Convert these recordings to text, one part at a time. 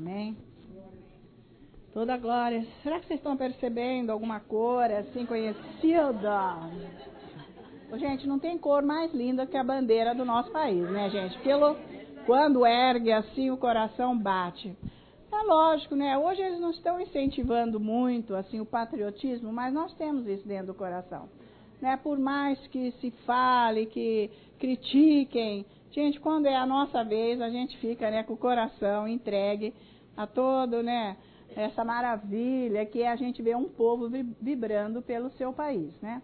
Amém? Toda glória. Será que vocês estão percebendo alguma cor assim conhecida? Gente, não tem cor mais linda que a bandeira do nosso país, né, gente? Quando ergue assim, o coração bate. É lógico, né? Hoje eles não estão incentivando muito assim o patriotismo, mas nós temos isso dentro do coração. Né? Por mais que se fale, que critiquem, gente, quando é a nossa vez, a gente fica, né, com o coração entregue a todo, né, essa maravilha que é a gente ver um povo vibrando pelo seu país, né?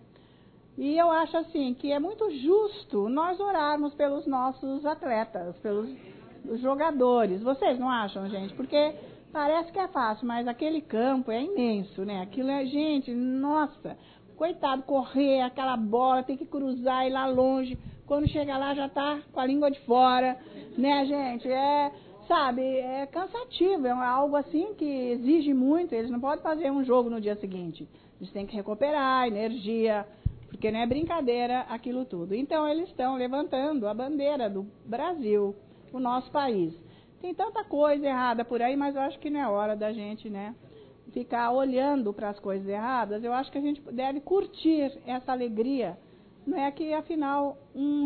E eu acho assim que é muito justo nós orarmos pelos nossos atletas, pelos jogadores. Vocês não acham, gente? Porque parece que é fácil, mas aquele campo é imenso, né? Aquilo é, gente, nossa, coitado, correr aquela bola, tem que cruzar, ir lá longe. Quando chega lá já tá com a língua de fora, né, gente? Sabe, é cansativo, é algo assim que exige muito. Eles não podem fazer um jogo no dia seguinte. Eles têm que recuperar energia, porque não é brincadeira aquilo tudo. Então, eles estão levantando a bandeira do Brasil, o nosso país. Tem tanta coisa errada por aí, mas eu acho que não é hora da gente, né, ficar olhando para as coisas erradas. Eu acho que a gente deve curtir essa alegria. Não é que, afinal,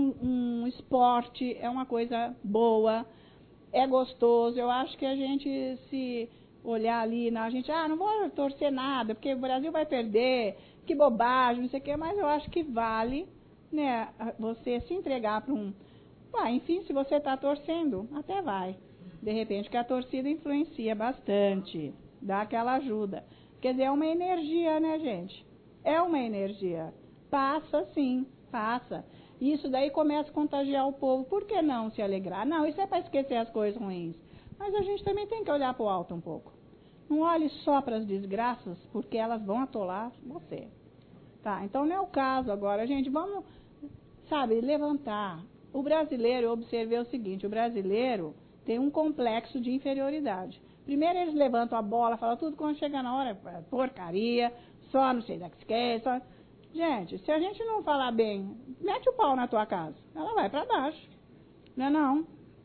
um esporte é uma coisa boa, é gostoso. Eu acho que a gente se olhar ali, a gente, não vou torcer nada, porque o Brasil vai perder, que bobagem, não sei o quê, mas eu acho que vale, né, você se entregar para enfim, se você está torcendo, até vai. De repente que a torcida influencia bastante, dá aquela ajuda. Quer dizer, é uma energia, né, gente? É uma energia. Passa sim, passa. E isso daí começa a contagiar o povo. Por que não se alegrar? Não, isso é para esquecer as coisas ruins. Mas a gente também tem que olhar para o alto um pouco. Não olhe só para as desgraças, porque elas vão atolar você. Tá, então não é o caso agora. Gente, vamos, sabe, levantar. O brasileiro, eu observei o seguinte, o brasileiro tem um complexo de inferioridade. Primeiro eles levantam a bola, falam tudo, quando chega na hora, porcaria, só não sei da que quer, só... Gente, se a gente não falar bem, mete o pau na tua casa, ela vai para baixo. Não é não?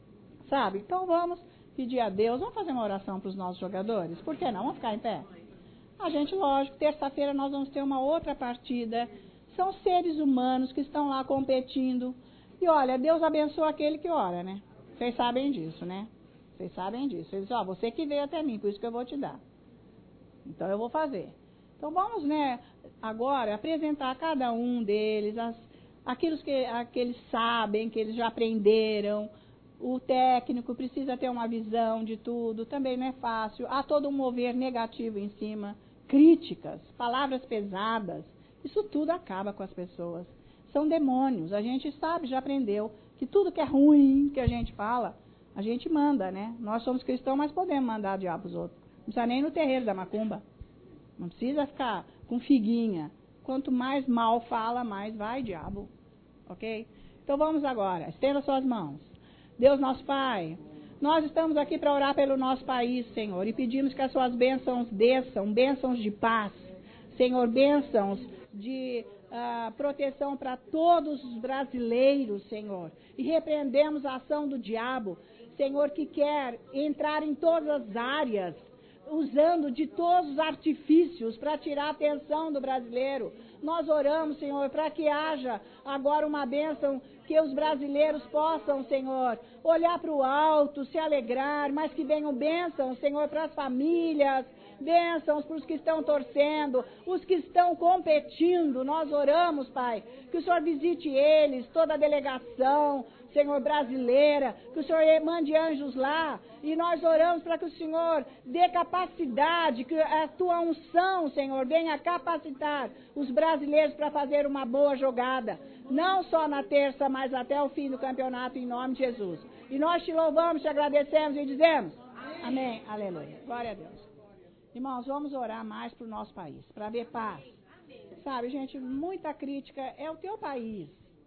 Sabe? Então vamos pedir a Deus, vamos fazer uma oração para os nossos jogadores? Por que não? Vamos ficar em pé? A gente, lógico, terça-feira nós vamos ter uma outra partida. São seres humanos que estão lá competindo. E olha, Deus abençoa aquele que ora, né? Vocês sabem disso, né? Vocês sabem disso. Ele diz, você que veio até mim, por isso que eu vou te dar. Então eu vou fazer. Então vamos, né, agora apresentar a cada um deles aquilo que eles sabem, que eles já aprenderam. O técnico precisa ter uma visão de tudo, também não é fácil. Há todo um mover negativo em cima, críticas, palavras pesadas. Isso tudo acaba com as pessoas. São demônios. A gente sabe, já aprendeu, que tudo que é ruim que a gente fala, a gente manda, né? Nós somos cristãos, mas podemos mandar diabo os outros. Não precisa nem no terreiro da macumba. Não precisa ficar com figuinha. Quanto mais mal fala, mais vai diabo. Ok? Então vamos agora. Estenda suas mãos. Deus nosso Pai, nós estamos aqui para orar pelo nosso país, Senhor, e pedimos que as suas bênçãos desçam, bênçãos de paz, Senhor, bênçãos de proteção para todos os brasileiros, Senhor, e repreendemos a ação do diabo, Senhor, que quer entrar em todas as áreas, usando de todos os artifícios para tirar a atenção do brasileiro. Nós oramos, Senhor, para que haja agora uma bênção, que os brasileiros possam, Senhor, olhar para o alto, se alegrar, mas que venham bênçãos, Senhor, para as famílias, bênçãos para os que estão torcendo, os que estão competindo. Nós oramos, Pai, que o Senhor visite eles, toda a delegação, Senhor, brasileira, que o Senhor mande anjos lá, e nós oramos para que o Senhor dê capacidade, que a tua unção, Senhor, venha capacitar os brasileiros para fazer uma boa jogada, não só na terça, mas até o fim do campeonato, em nome de Jesus. E nós te louvamos, te agradecemos e dizemos, amém, aleluia, glória a Deus. Irmãos, vamos orar mais para o nosso país, para ver paz. Sabe, gente, muita crítica é o teu país.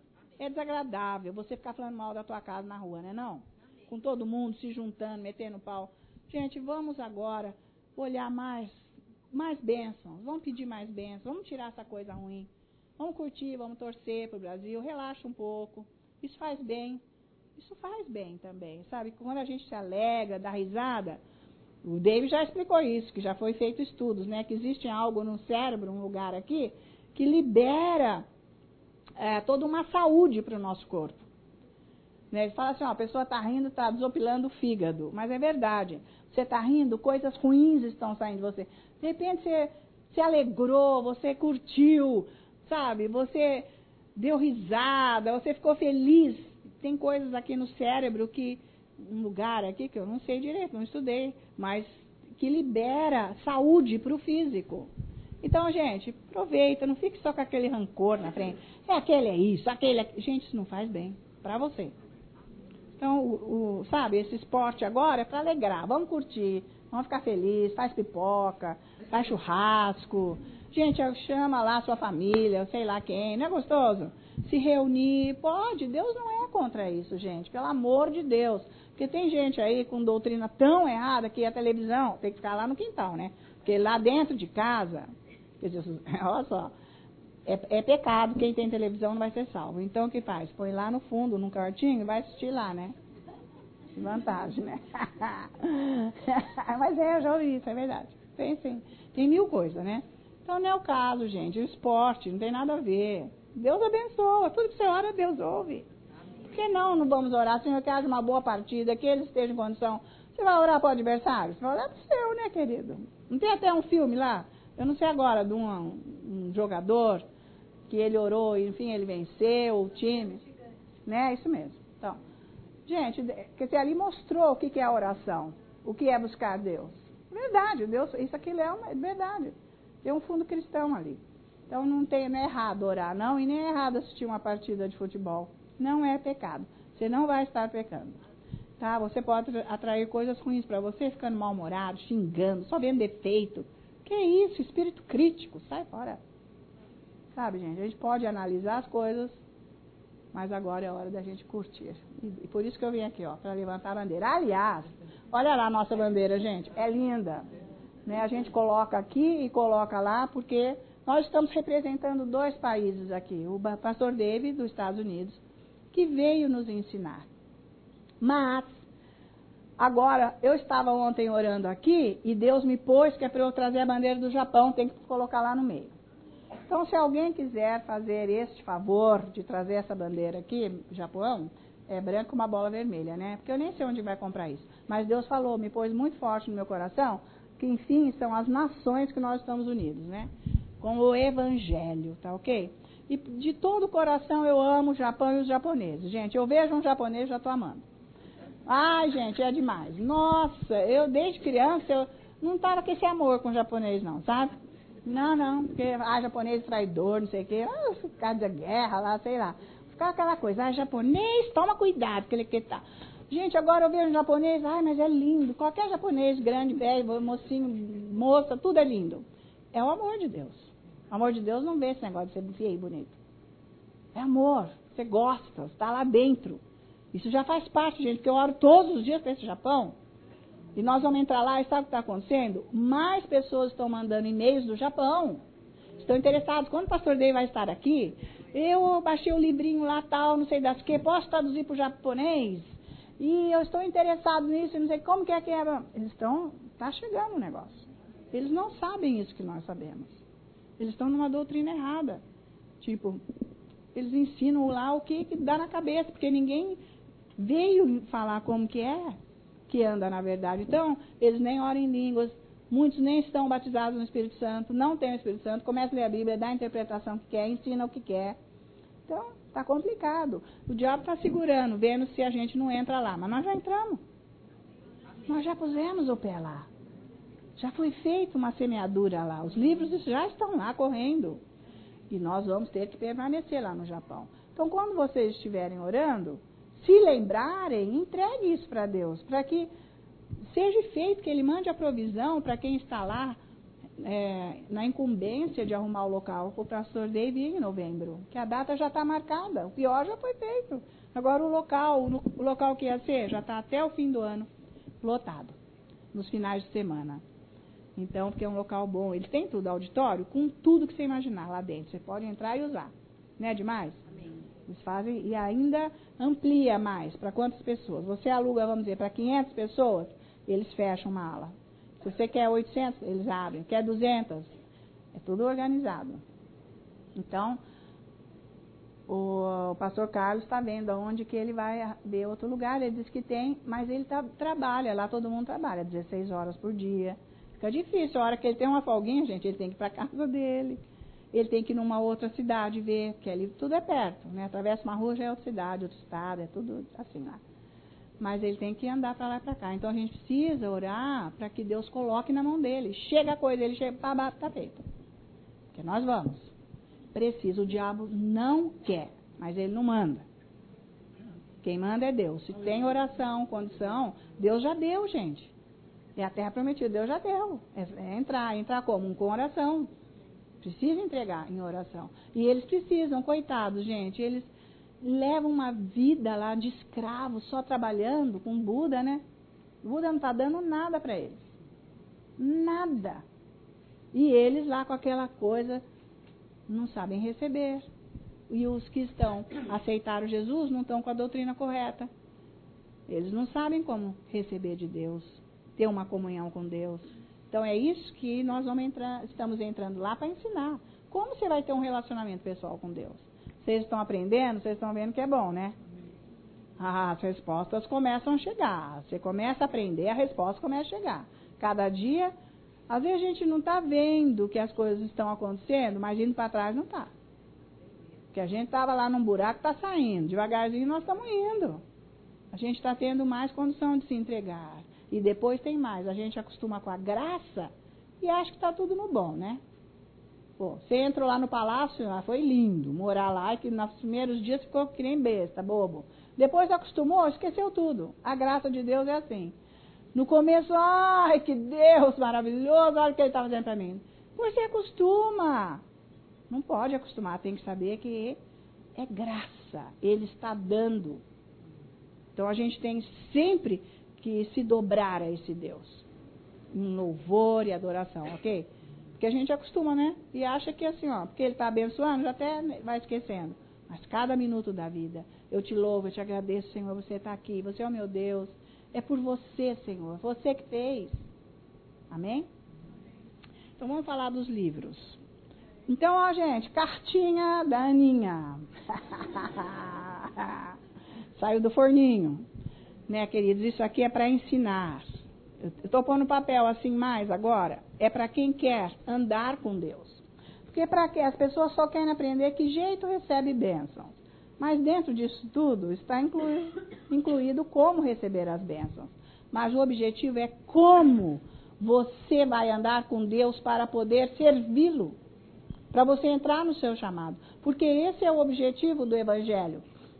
É desagradável você ficar falando mal da tua casa na rua, né não? Com todo mundo se juntando, metendo pau. Gente, vamos agora olhar mais bênçãos. Vamos pedir mais bênçãos. Vamos tirar essa coisa ruim. Vamos curtir, vamos torcer para o Brasil. Relaxa um pouco. Isso faz bem. Isso faz bem também, sabe? Quando a gente se alegra, dá risada, O David já explicou isso, que já foi feito estudos, né? Que existe algo no cérebro, um lugar aqui, que libera toda uma saúde para o nosso corpo. Né? Ele fala assim, ó, a pessoa está rindo, está desopilando o fígado. Mas é verdade. Você está rindo, coisas ruins estão saindo de você. De repente você se alegrou, você curtiu, sabe? Você deu risada, você ficou feliz. Tem coisas aqui no cérebro que, um lugar aqui que eu não sei direito, não estudei, mas que libera saúde para o físico. Então, gente, aproveita, não fique só com aquele rancor na frente. Aquele é isso, aquele é... Gente, isso não faz bem para você. Então, sabe, esse esporte agora é para alegrar. Vamos curtir, vamos ficar felizes, faz pipoca, faz churrasco. Gente, chama lá a sua família, sei lá quem, não é gostoso? Se reunir, pode, Deus não é contra isso, gente, pelo amor de Deus. Porque tem gente aí com doutrina tão errada que a televisão tem que ficar lá no quintal, né? Porque lá dentro de casa, quer dizer, olha só, é pecado, quem tem televisão não vai ser salvo. Então o que faz? Põe lá no fundo, num quartinho, e vai assistir lá, né? Vantagem, né? Mas eu já ouvi isso, é verdade. Tem sim, tem mil coisas, né? Então não é o caso, gente, o esporte não tem nada a ver. Deus abençoa, tudo que você ora, Deus ouve. Por que não vamos orar, Senhor, que haja uma boa partida, que eles estejam em condição? Você vai orar para o adversário? Você vai orar para o seu, né, querido? Não tem até um filme lá? Eu não sei agora, de um jogador que ele orou e, enfim, ele venceu o time. Né? Isso mesmo. Então, gente, quer dizer, ali mostrou o que é a oração, o que é buscar Deus. Verdade, Deus, isso aqui é uma verdade. Tem um fundo cristão ali. Então não é errado orar, não, e nem é errado assistir uma partida de futebol. Não é pecado. Você não vai estar pecando. Tá? Você pode atrair coisas ruins para você, ficando mal-humorado, xingando, só vendo defeito. Que isso? Espírito crítico, sai fora. Sabe, gente, a gente pode analisar as coisas, mas agora é hora da gente curtir. E por isso que eu vim aqui, ó, para levantar a bandeira. Aliás, olha lá a nossa bandeira, gente, é linda. Né? A gente coloca aqui e coloca lá, porque nós estamos representando 2 países aqui. O pastor David, dos Estados Unidos, que veio nos ensinar. Mas, agora, eu estava ontem orando aqui, e Deus me pôs que é para eu trazer a bandeira do Japão, tem que colocar lá no meio. Então, se alguém quiser fazer este favor de trazer essa bandeira aqui, Japão, é branco com uma bola vermelha, né? Porque eu nem sei onde vai comprar isso. Mas Deus falou, me pôs muito forte no meu coração, que enfim, são as nações que nós estamos unidos, né? Com o Evangelho, tá ok? E de todo o coração eu amo o Japão e os japoneses. Gente, eu vejo um japonês, já estou amando. Ai, gente, é demais. Nossa, eu desde criança, eu não estava com esse amor com o japonês não, sabe? Não, porque, japonês traidor, não sei o quê, por causa da guerra lá, sei lá. Ficava aquela coisa, japonês, toma cuidado, que ele que tá. Gente, agora eu vejo um japonês, mas é lindo. Qualquer japonês, grande, velho, mocinho, moça, tudo é lindo. É o amor de Deus. O amor de Deus não vê esse negócio de ser feio e bonito. É amor, você gosta, está lá dentro. Isso já faz parte, gente, porque eu oro todos os dias para esse Japão. E nós vamos entrar lá e sabe o que está acontecendo? Mais pessoas estão mandando e-mails do Japão. Estão interessados. Quando o pastor Dei vai estar aqui, eu baixei o livrinho lá tal, não sei das que, posso traduzir para o japonês? E eu estou interessado nisso, não sei como que é. Eles está chegando o negócio. Eles não sabem isso que nós sabemos. Eles estão numa doutrina errada. Tipo, eles ensinam lá o que dá na cabeça, porque ninguém veio falar como que anda na verdade. Então, eles nem oram em línguas, muitos nem estão batizados no Espírito Santo, não têm o Espírito Santo, começa a ler a Bíblia, dá a interpretação que quer, ensina o que quer. Então, está complicado. O diabo está segurando, vendo se a gente não entra lá. Mas nós já entramos. Nós já pusemos o pé lá. Já foi feita uma semeadura lá. Os livros já estão lá correndo. E nós vamos ter que permanecer lá no Japão. Então, quando vocês estiverem orando, se lembrarem, entregue isso para Deus, para que seja feito, que Ele mande a provisão para quem está lá na incumbência de arrumar o local para o pastor David em novembro, que a data já está marcada, o pior já foi feito. Agora o local que ia ser já está até o fim do ano lotado, nos finais de semana. Então, porque é um local bom, eles têm tudo, auditório, com tudo que você imaginar lá dentro, você pode entrar e usar. Não é demais? Eles fazem e ainda amplia mais. Para quantas pessoas? Você aluga, vamos dizer, para 500 pessoas, eles fecham uma ala. Se você quer 800, eles abrem. Quer 200, é tudo organizado. Então, o pastor Carlos está vendo onde que ele vai ver outro lugar. Ele diz que tem, mas ele trabalha, lá todo mundo trabalha, 16 horas por dia. Fica difícil, a hora que ele tem uma folguinha, gente, ele tem que ir para a casa dele. Ele tem que ir numa outra cidade ver, porque ali tudo é perto, né? Atravessa uma rua já é outra cidade, outro estado, é tudo assim lá. Mas ele tem que andar para lá e para cá. Então a gente precisa orar para que Deus coloque na mão dele. Chega a coisa, ele chega, pá, tá feito. Porque nós vamos. Precisa, o diabo não quer, mas ele não manda. Quem manda é Deus. Se tem oração, condição, Deus já deu, gente. É a terra prometida, Deus já deu. É entrar como? Com oração. Precisa entregar em oração. E eles precisam, coitados, gente, eles levam uma vida lá de escravo, só trabalhando com Buda, né? O Buda não está dando nada para eles. Nada. E eles lá com aquela coisa, não sabem receber. E os que aceitaram Jesus não estão com a doutrina correta. Eles não sabem como receber de Deus, ter uma comunhão com Deus. Então é isso que nós estamos entrando lá para ensinar. Como você vai ter um relacionamento pessoal com Deus? Vocês estão aprendendo, vocês estão vendo que é bom, né? As respostas começam a chegar. Você começa a aprender, a resposta começa a chegar. Cada dia, às vezes a gente não está vendo que as coisas estão acontecendo, mas indo para trás não está. Porque a gente estava lá num buraco, está saindo. Devagarzinho nós estamos indo. A gente está tendo mais condição de se entregar. E depois tem mais. A gente acostuma com a graça e acha que está tudo no bom, né? Pô, você entrou lá no palácio, foi lindo morar lá, e que nos primeiros dias ficou que nem besta, bobo. Depois acostumou, esqueceu tudo. A graça de Deus é assim. No começo, ai, que Deus maravilhoso, olha o que ele está fazendo para mim. Você acostuma. Não pode acostumar, tem que saber que é graça. Ele está dando. Então a gente tem sempre que se dobrar a esse Deus. Em louvor e adoração, ok? Porque a gente acostuma, né? E acha que assim, ó, porque ele está abençoando, já até vai esquecendo. Mas cada minuto da vida, eu te louvo, eu te agradeço, Senhor, você está aqui, você é o meu Deus. É por você, Senhor, você que fez. Amém? Então vamos falar dos livros. Então, ó, gente, cartinha da Aninha. Saiu do forninho. Né, queridos? Isso aqui é para ensinar. Eu estou pondo papel assim mais agora. É para quem quer andar com Deus. Porque para que as pessoas só querem aprender que jeito recebe bênçãos. Mas dentro disso tudo está incluído como receber as bênçãos. Mas o objetivo é como você vai andar com Deus para poder servi-lo. Para você entrar no seu chamado. Porque esse é o objetivo do Evangelho.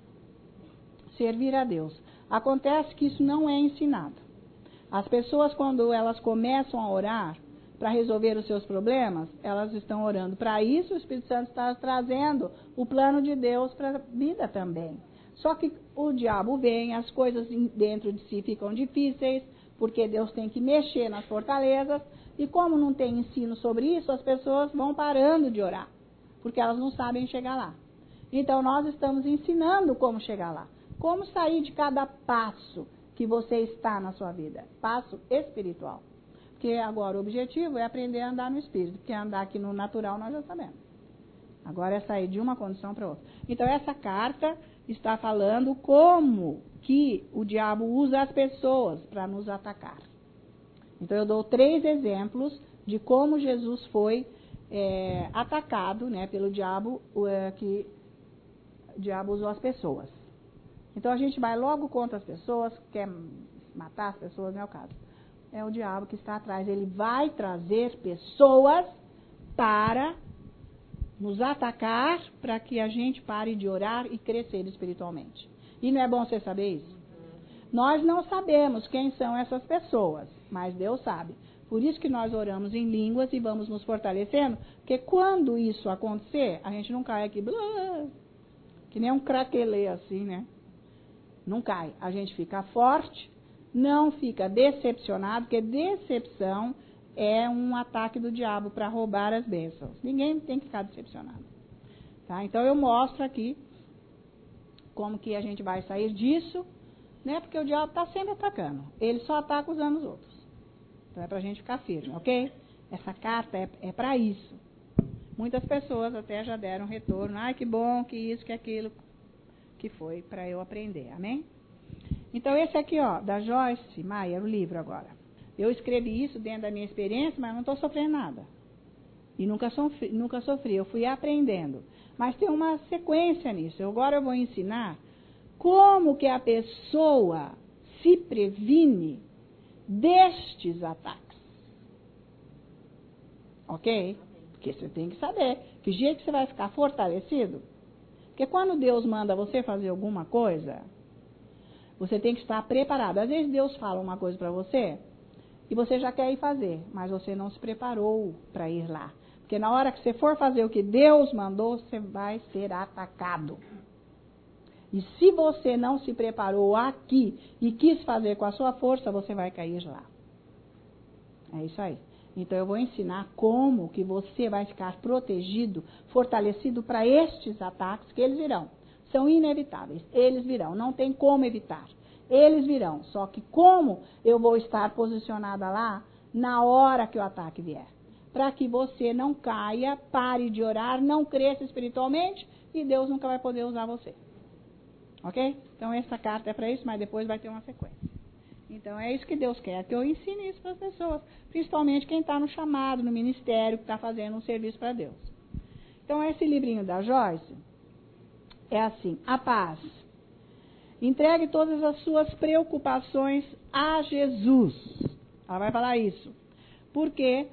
Servir a Deus. Acontece que isso não é ensinado. As pessoas, quando elas começam a orar para resolver os seus problemas, elas estão orando para isso, o Espírito Santo está trazendo o plano de Deus para a vida também. Só que o diabo vem, as coisas dentro de si ficam difíceis, porque Deus tem que mexer nas fortalezas, e como não tem ensino sobre isso, as pessoas vão parando de orar, porque elas não sabem chegar lá. Então nós estamos ensinando como chegar lá, como sair de cada passo que você está na sua vida, passo espiritual. Porque agora o objetivo é aprender a andar no espírito, porque andar aqui no natural nós já sabemos. Agora é sair de uma condição para outra. Então essa carta está falando como que o diabo usa as pessoas para nos atacar. Então eu dou 3 exemplos de como Jesus foi atacado, né, pelo diabo, que o diabo usou as pessoas. Então a gente vai logo contra as pessoas, quer matar as pessoas, não é o caso. É o diabo que está atrás. Ele vai trazer pessoas para nos atacar, para que a gente pare de orar e crescer espiritualmente. E não é bom você saber isso? Nós não sabemos quem são essas pessoas, mas Deus sabe. Por isso que nós oramos em línguas e vamos nos fortalecendo, porque quando isso acontecer, a gente não cai aqui, blá, que nem um craquelê assim, né? Não cai. A gente fica forte, não fica decepcionado, porque decepção é um ataque do diabo para roubar as bênçãos. Ninguém tem que ficar decepcionado. Tá? Então eu mostro aqui como que a gente vai sair disso, né? Porque o diabo está sempre atacando. Ele só ataca usando os outros. Então é para a gente ficar firme, ok? Essa carta é para isso. Muitas pessoas até já deram retorno. Ai, que bom, que isso, que aquilo, que foi para eu aprender, amém? Então esse aqui, ó, da Joyce Meyer, o livro agora. Eu escrevi isso dentro da minha experiência, mas não estou sofrendo nada. E nunca sofri, eu fui aprendendo. Mas tem uma sequência nisso. Agora eu vou ensinar como que a pessoa se previne destes ataques. Ok? Porque você tem que saber que jeito que você vai ficar fortalecido. Porque quando Deus manda você fazer alguma coisa, você tem que estar preparado. Às vezes Deus fala uma coisa para você e você já quer ir fazer, mas você não se preparou para ir lá. Porque na hora que você for fazer o que Deus mandou, você vai ser atacado. E se você não se preparou aqui e quis fazer com a sua força, você vai cair lá. É isso aí. Então eu vou ensinar como que você vai ficar protegido, fortalecido para estes ataques que eles virão. São inevitáveis, eles virão, não tem como evitar. Eles virão, só que como eu vou estar posicionada lá na hora que o ataque vier? Para que você não caia, pare de orar, não cresça espiritualmente e Deus nunca vai poder usar você. Ok? Então essa carta é para isso, mas depois vai ter uma sequência. Então é isso que Deus quer, que eu ensine isso para as pessoas, principalmente quem está no chamado, no ministério, que está fazendo um serviço para Deus. Então esse livrinho da Joyce é assim: a paz. Entregue todas as suas preocupações a Jesus. Ela vai falar isso. Porque,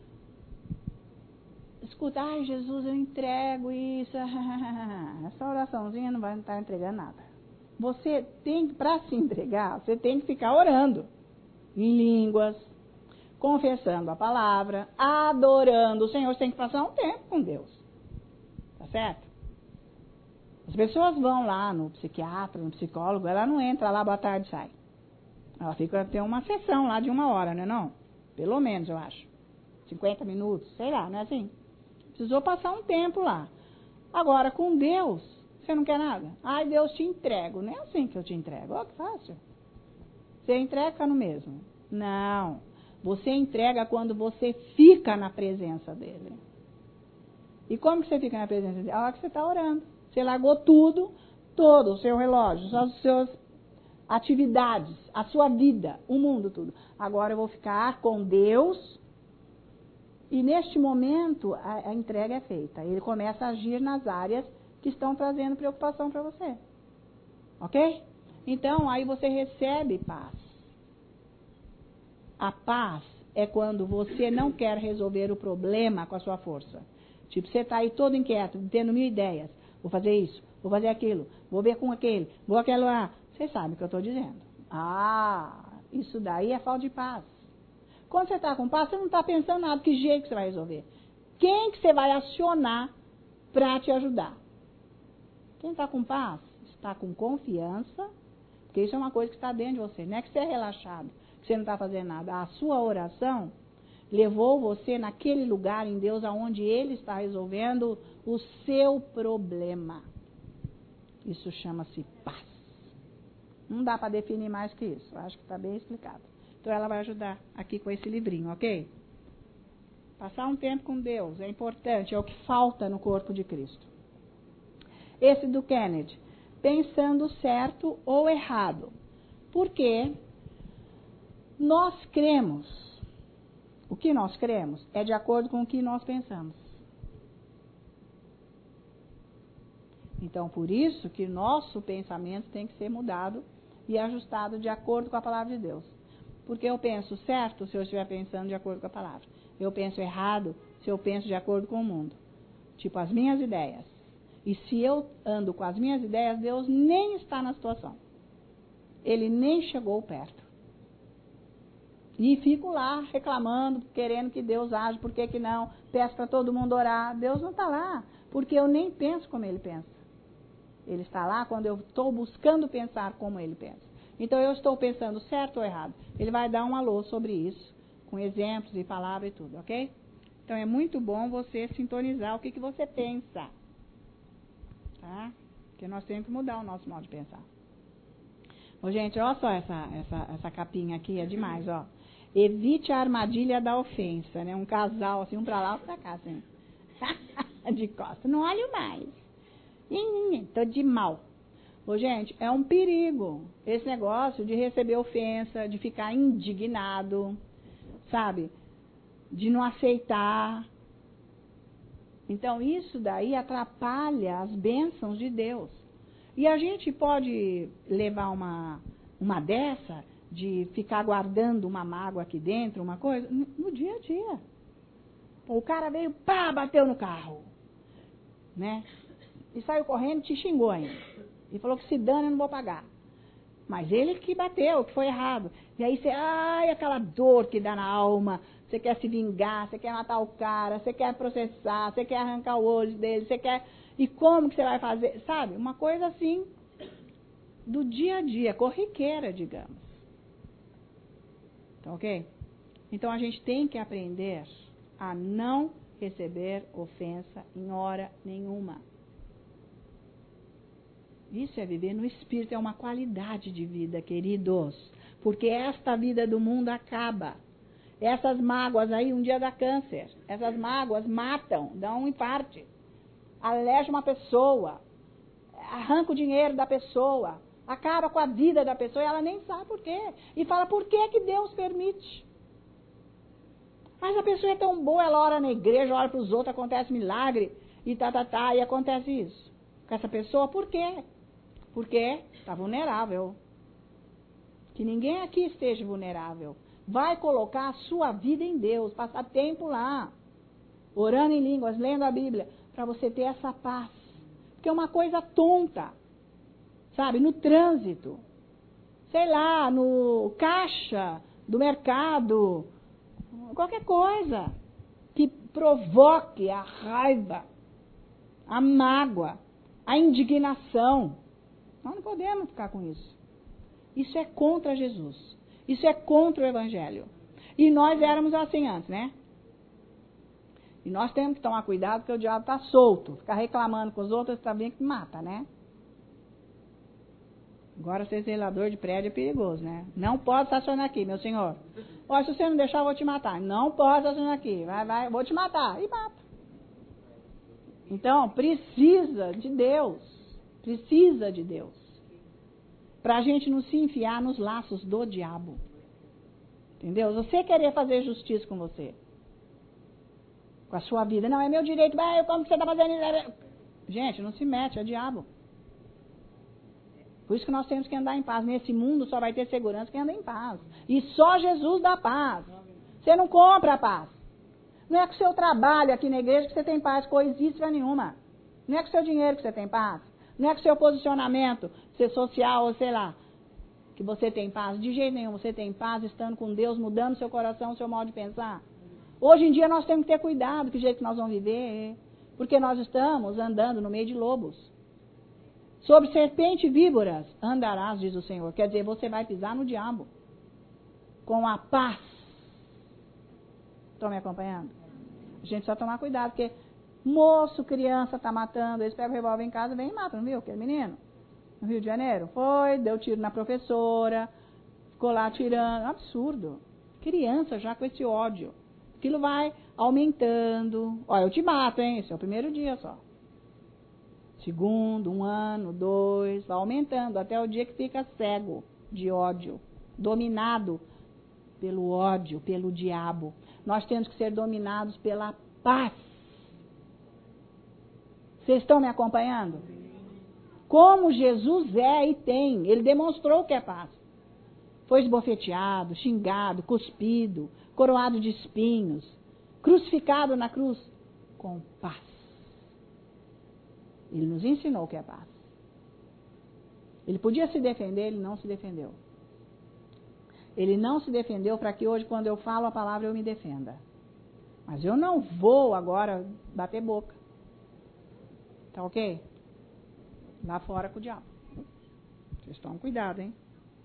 escuta, ai Jesus, eu entrego isso. Essa oraçãozinha não vai estar entregando nada. Você tem, para se entregar, você tem que ficar orando em línguas, confessando a palavra, adorando o Senhor. Você tem que passar um tempo com Deus. Tá certo? As pessoas vão lá no psiquiatra, no psicólogo, ela não entra lá, boa tarde, sai. Ela fica, tem uma sessão lá de 1 hora, né não? Pelo menos, eu acho. 50 minutos, sei lá, não é assim? Precisou passar um tempo lá. Agora, com Deus, você não quer nada? Ai, Deus te entrego. Não é assim que eu te entrego. Ó, que fácil. Você entrega no mesmo. Não. Você entrega quando você fica na presença dele. E como que você fica na presença dele? A hora que você está orando. Você largou tudo, todo o seu relógio, as suas atividades, a sua vida, o mundo, tudo. Agora eu vou ficar com Deus e neste momento a entrega é feita. Ele começa a agir nas áreas que estão trazendo preocupação para você. Ok? Então, aí você recebe paz. A paz é quando você não quer resolver o problema com a sua força. Tipo, você está aí todo inquieto, tendo 1000 ideias. Vou fazer isso, vou fazer aquilo, vou ver com aquele, vou aquele lá. Você sabe o que eu estou dizendo. Ah, isso daí é falta de paz. Quando você está com paz, você não está pensando nada, que jeito que você vai resolver. Quem que você vai acionar para te ajudar? Quem está com paz, está com confiança, porque isso é uma coisa que está dentro de você. Não é que você é relaxado, que você não está fazendo nada. A sua oração levou você naquele lugar em Deus aonde Ele está resolvendo o seu problema. Isso chama-se paz. Não dá para definir mais que isso. Acho que está bem explicado. Então ela vai ajudar aqui com esse livrinho, ok? Passar um tempo com Deus é importante, é o que falta no corpo de Cristo. Esse do Kennedy, pensando certo ou errado. Porque nós cremos. O que nós cremos é de acordo com o que nós pensamos. Então, por isso que nosso pensamento tem que ser mudado e ajustado de acordo com a palavra de Deus. Porque eu penso certo se eu estiver pensando de acordo com a palavra. Eu penso errado se eu penso de acordo com o mundo. Tipo, as minhas ideias. E se eu ando com as minhas ideias, Deus nem está na situação. Ele nem chegou perto. E fico lá reclamando, querendo que Deus age, por que não? Peço para todo mundo orar. Deus não está lá, porque eu nem penso como Ele pensa. Ele está lá quando eu estou buscando pensar como Ele pensa. Então eu estou pensando certo ou errado. Ele vai dar um alô sobre isso, com exemplos e palavras e tudo, ok? Então é muito bom você sintonizar o que você pensa. Tá? Porque nós temos que mudar o nosso modo de pensar. Ô, gente, olha só essa capinha aqui, é demais, ó. Evite a armadilha da ofensa, né? Um casal assim, um pra lá, outro pra cá, assim. De costas. Não olho mais. Tô de mal. Ô, gente, é um perigo esse negócio de receber ofensa, de ficar indignado, sabe? De não aceitar. Então, isso daí atrapalha as bênçãos de Deus. E a gente pode levar uma dessa, de ficar guardando uma mágoa aqui dentro, uma coisa, no dia a dia. O cara veio, pá, bateu no carro, né? E saiu correndo e te xingou ainda. E falou que se dane, eu não vou pagar. Mas ele que bateu, que foi errado. E aí você, ai, aquela dor que dá na alma. Você quer se vingar, você quer matar o cara, você quer processar, você quer arrancar o olho dele, você quer... E como que você vai fazer? Sabe, uma coisa assim, do dia a dia, corriqueira, digamos. Tá ok? Então a gente tem que aprender a não receber ofensa em hora nenhuma. Isso é viver no Espírito, é uma qualidade de vida, queridos. Porque esta vida do mundo acaba. Essas mágoas aí, um dia dá câncer. Essas mágoas matam, dão um infarte. Aleja uma pessoa. Arranca o dinheiro da pessoa. Acaba com a vida da pessoa e ela nem sabe por quê. E fala, por que Deus permite? Mas a pessoa é tão boa, ela ora na igreja, ora para os outros, acontece milagre, e e acontece isso. Com essa pessoa, por quê? Porque está vulnerável. Que ninguém aqui esteja vulnerável. Vai colocar a sua vida em Deus, passar tempo lá, orando em línguas, lendo a Bíblia, para você ter essa paz. Porque é uma coisa tonta, sabe? No trânsito, sei lá, no caixa do mercado, qualquer coisa que provoque a raiva, a mágoa, a indignação. Nós não podemos ficar com isso. Isso é contra Jesus. Isso é contra o Evangelho. E nós éramos assim antes, né? E nós temos que tomar cuidado porque o diabo está solto. Ficar reclamando com os outros também que mata, né? Agora ser zelador de prédio é perigoso, né? Não pode estacionar aqui, meu senhor. Olha, se você não deixar, eu vou te matar. Não pode estacionar aqui. Vai, vou te matar. E mata. Então, precisa de Deus. Precisa de Deus. Para a gente não se enfiar nos laços do diabo. Entendeu? Você querer fazer justiça com você. Com a sua vida. Não, é meu direito. Como você está fazendo isso? Gente, não se mete, é diabo. Por isso que nós temos que andar em paz. Nesse mundo só vai ter segurança quem anda em paz. E só Jesus dá paz. Você não compra a paz. Não é com o seu trabalho aqui na igreja que você tem paz, coisíssima nenhuma. Não é com o seu dinheiro que você tem paz. Não é com o seu posicionamento, ser social ou sei lá, que você tem paz. De jeito nenhum, você tem paz estando com Deus, mudando seu coração, seu modo de pensar. Hoje em dia nós temos que ter cuidado com o jeito que nós vamos viver, porque nós estamos andando no meio de lobos. Sobre serpente e víboras andarás, diz o Senhor. Quer dizer, você vai pisar no diabo. Com a paz. Estão me acompanhando? A gente precisa tomar cuidado, porque moço, criança está matando, eles pegam o revólver em casa e vem e matam, não viu? Aquele menino, no Rio de Janeiro, foi, deu tiro na professora, ficou lá atirando, absurdo. Criança já com esse ódio. Aquilo vai aumentando. Olha, eu te mato, hein? Esse é o primeiro dia só. Segundo, 1 ano, 2, vai aumentando, até o dia que fica cego de ódio, dominado pelo ódio, pelo diabo. Nós temos que ser dominados pela paz. Vocês estão me acompanhando? Como Jesus é e tem. Ele demonstrou que é paz. Foi esbofeteado, xingado, cuspido, coroado de espinhos, crucificado na cruz com paz. Ele nos ensinou que é paz. Ele podia se defender, ele não se defendeu. Ele não se defendeu para que hoje, quando eu falo a palavra, eu me defenda. Mas eu não vou agora bater boca. Tá ok? Lá fora com o diabo. Vocês tomam cuidado, hein?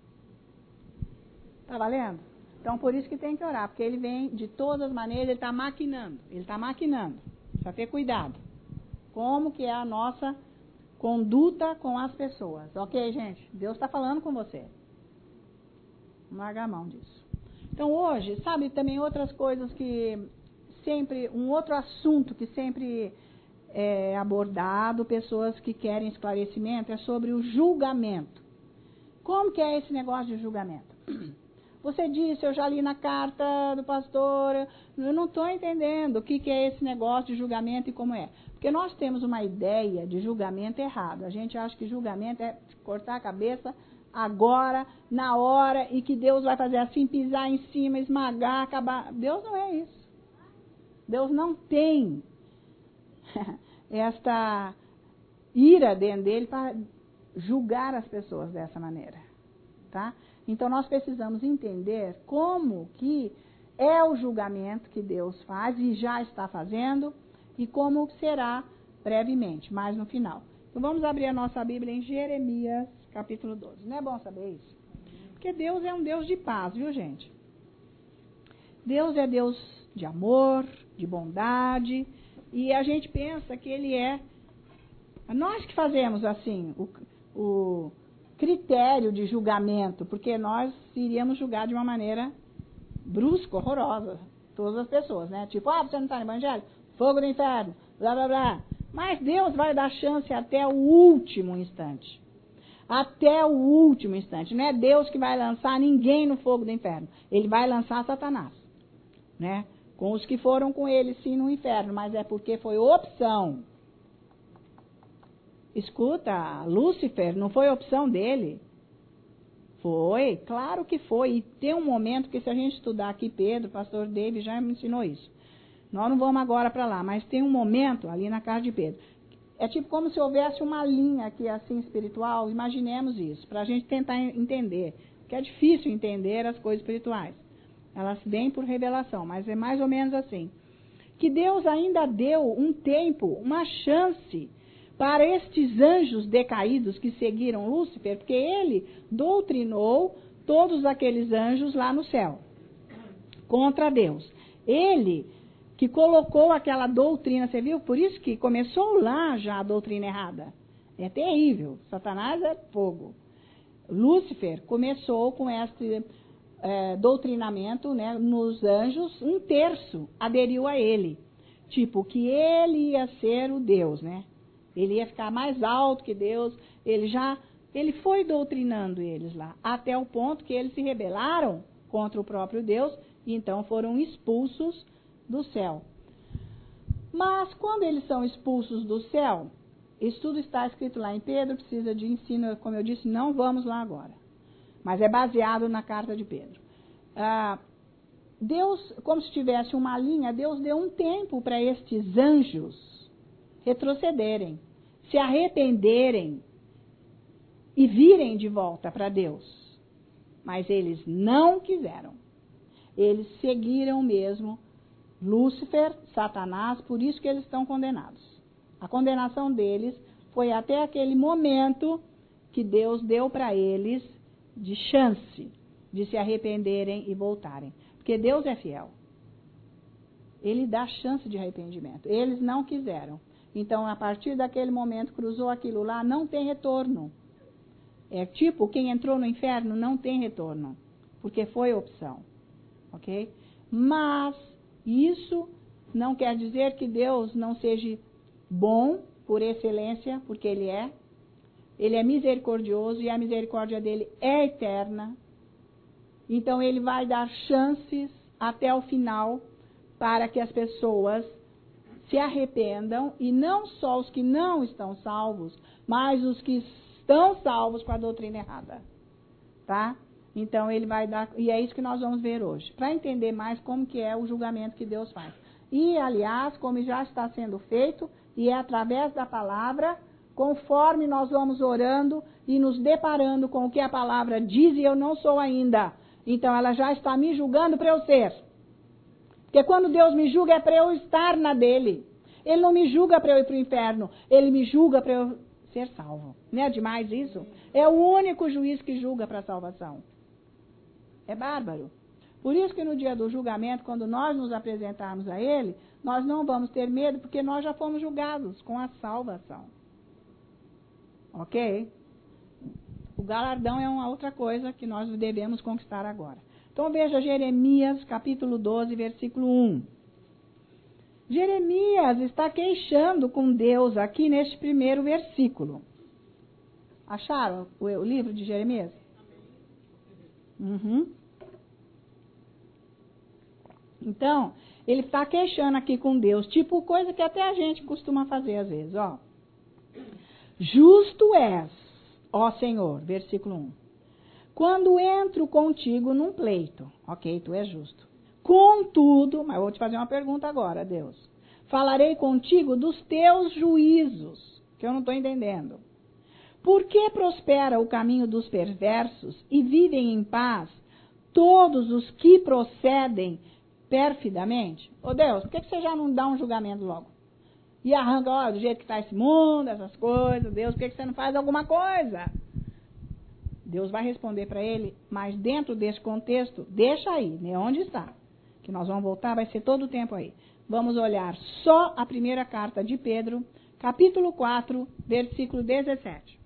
Tá valendo? Então, por isso que tem que orar. Porque ele vem, de todas as maneiras, ele está maquinando. Ele está maquinando. Precisa ter cuidado. Como que é a nossa conduta com as pessoas. Ok, gente? Deus está falando com você. Não larga a mão disso. Então hoje, sabe, também outras coisas que sempre, um outro assunto que sempre é abordado, pessoas que querem esclarecimento, é sobre o julgamento. Como que é esse negócio de julgamento? Você disse, eu já li na carta do pastor, eu não estou entendendo o que é esse negócio de julgamento e como é. Porque nós temos uma ideia de julgamento errado. A gente acha que julgamento é cortar a cabeça agora, na hora, e que Deus vai fazer assim, pisar em cima, esmagar, acabar. Deus não é isso. Deus não tem esta ira dentro dele para julgar as pessoas dessa maneira, tá? Então nós precisamos entender como que é o julgamento que Deus faz e já está fazendo e como será brevemente, mais no final. Então vamos abrir a nossa Bíblia em Jeremias, capítulo 12. Não é bom saber isso? Porque Deus é um Deus de paz, viu, gente? Deus é Deus de amor, de bondade, e a gente pensa que Ele é... Nós que fazemos assim, o critério de julgamento, porque nós iríamos julgar de uma maneira brusca, horrorosa, todas as pessoas, né? Tipo, você não está no evangelho? Fogo do inferno, blá, blá, blá. Mas Deus vai dar chance até o último instante. Até o último instante. Não é Deus que vai lançar ninguém no fogo do inferno. Ele vai lançar Satanás, né? Com os que foram com ele, sim, no inferno, mas é porque foi opção. Escuta, Lúcifer não foi opção dele. Foi, claro que foi. E tem um momento que se a gente estudar aqui, Pedro, pastor David já me ensinou isso. Nós não vamos agora para lá, mas tem um momento ali na casa de Pedro. É tipo como se houvesse uma linha aqui assim espiritual, imaginemos isso, para a gente tentar entender. Porque é difícil entender as coisas espirituais. Elas vêm por revelação, mas é mais ou menos assim. Que Deus ainda deu um tempo, uma chance para estes anjos decaídos que seguiram Lúcifer, porque ele doutrinou todos aqueles anjos lá no céu, contra Deus. Ele que colocou aquela doutrina, você viu? Por isso que começou lá já a doutrina errada. É terrível. Satanás é fogo. Lúcifer começou com este doutrinamento, né, nos anjos, 1/3 aderiu a ele. Tipo, que ele ia ser o Deus, né? Ele ia ficar mais alto que Deus. Ele foi doutrinando eles lá, até o ponto que eles se rebelaram contra o próprio Deus e então foram expulsos do céu. Mas quando eles são expulsos do céu, isso tudo está escrito lá em Pedro, precisa de ensino, como eu disse, não vamos lá agora. Mas é baseado na carta de Pedro. Deus, como se tivesse uma linha, Deus deu um tempo para estes anjos retrocederem, se arrependerem e virem de volta para Deus. Mas eles não quiseram. Eles seguiram mesmo Lúcifer, Satanás, por isso que eles estão condenados. A condenação deles foi até aquele momento que Deus deu para eles de chance de se arrependerem e voltarem. Porque Deus é fiel. Ele dá chance de arrependimento. Eles não quiseram. Então, a partir daquele momento, cruzou aquilo lá, não tem retorno. É tipo, quem entrou no inferno não tem retorno. Porque foi opção. Ok? Mas isso não quer dizer que Deus não seja bom por excelência, porque Ele é. Ele é misericordioso e a misericórdia dele é eterna. Então Ele vai dar chances até o final para que as pessoas se arrependam, e não só os que não estão salvos, mas os que estão salvos com a doutrina errada. Tá? Então ele vai dar, e é isso que nós vamos ver hoje, para entender mais como que é o julgamento que Deus faz. E, aliás, como já está sendo feito, e é através da palavra, conforme nós vamos orando e nos deparando com o que a palavra diz, e eu não sou ainda. Então ela já está me julgando para eu ser. Porque quando Deus me julga é para eu estar na dele. Ele não me julga para eu ir para o inferno, ele me julga para eu ser salvo. Não é demais isso? É o único juiz que julga para a salvação. É bárbaro. Por isso que no dia do julgamento, quando nós nos apresentarmos a Ele, nós não vamos ter medo, porque nós já fomos julgados com a salvação. Ok? O galardão é uma outra coisa que nós devemos conquistar agora. Então veja Jeremias capítulo 12, versículo 1. Jeremias está queixando com Deus aqui neste primeiro versículo. Acharam o livro de Jeremias? Uhum. Então, ele está queixando aqui com Deus, tipo coisa que até a gente costuma fazer às vezes, ó. Justo és, ó Senhor, versículo 1. Quando entro contigo num pleito, ok, tu és justo. Contudo, mas eu vou te fazer uma pergunta agora, Deus. Falarei contigo dos teus juízos, que eu não estou entendendo. Por que prospera o caminho dos perversos e vivem em paz todos os que procedem perfidamente? Ô Deus, por que você já não dá um julgamento logo? E arranca, ó, do jeito que está esse mundo, essas coisas, Deus, por que você não faz alguma coisa? Deus vai responder para ele, mas dentro desse contexto, deixa aí, né, onde está. Que nós vamos voltar, vai ser todo o tempo aí. Vamos olhar só a primeira carta de Pedro, capítulo 4, versículo 17.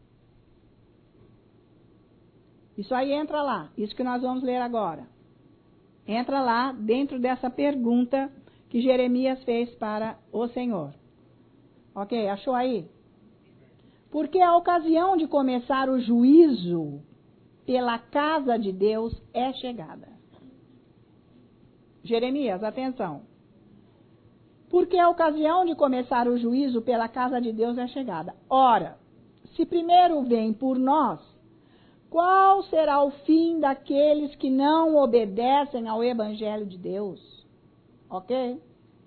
Isso aí entra lá, isso que nós vamos ler agora. Entra lá dentro dessa pergunta que Jeremias fez para o Senhor. Ok, achou aí? Porque a ocasião de começar o juízo pela casa de Deus é chegada. Jeremias, atenção. Porque a ocasião de começar o juízo pela casa de Deus é chegada. Ora, se primeiro vem por nós, qual será o fim daqueles que não obedecem ao Evangelho de Deus? Ok?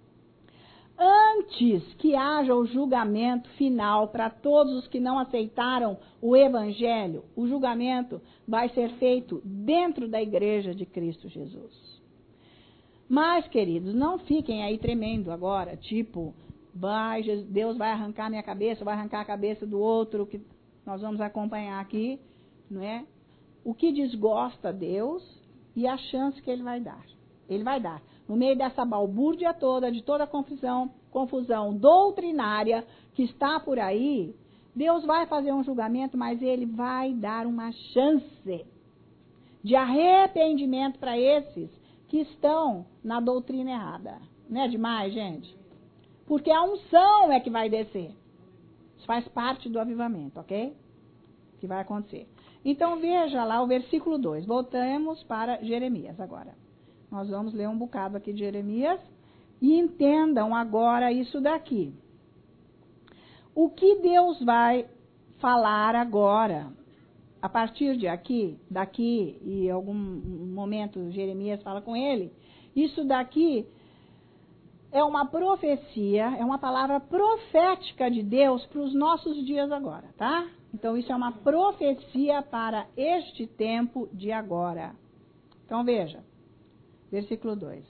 Antes que haja o julgamento final para todos os que não aceitaram o Evangelho, o julgamento vai ser feito dentro da igreja de Cristo Jesus. Mas, queridos, não fiquem aí tremendo agora, tipo, Deus vai arrancar minha cabeça, vai arrancar a cabeça do outro, que nós vamos acompanhar aqui, não é? O que desgosta Deus e a chance que Ele vai dar. Ele vai dar. No meio dessa balbúrdia toda, de toda a confusão doutrinária que está por aí, Deus vai fazer um julgamento, mas Ele vai dar uma chance de arrependimento para esses que estão na doutrina errada. Não é demais, gente? Porque a unção é que vai descer. Isso faz parte do avivamento, ok? Que vai acontecer. Então veja lá o versículo 2. Voltamos para Jeremias agora. Nós vamos ler um bocado aqui de Jeremias e entendam agora isso daqui. O que Deus vai falar agora? A partir de daqui, e em algum momento Jeremias fala com ele, isso daqui é uma profecia, é uma palavra profética de Deus para os nossos dias agora, tá? Então isso é uma profecia para este tempo de agora. Então veja, versículo 2.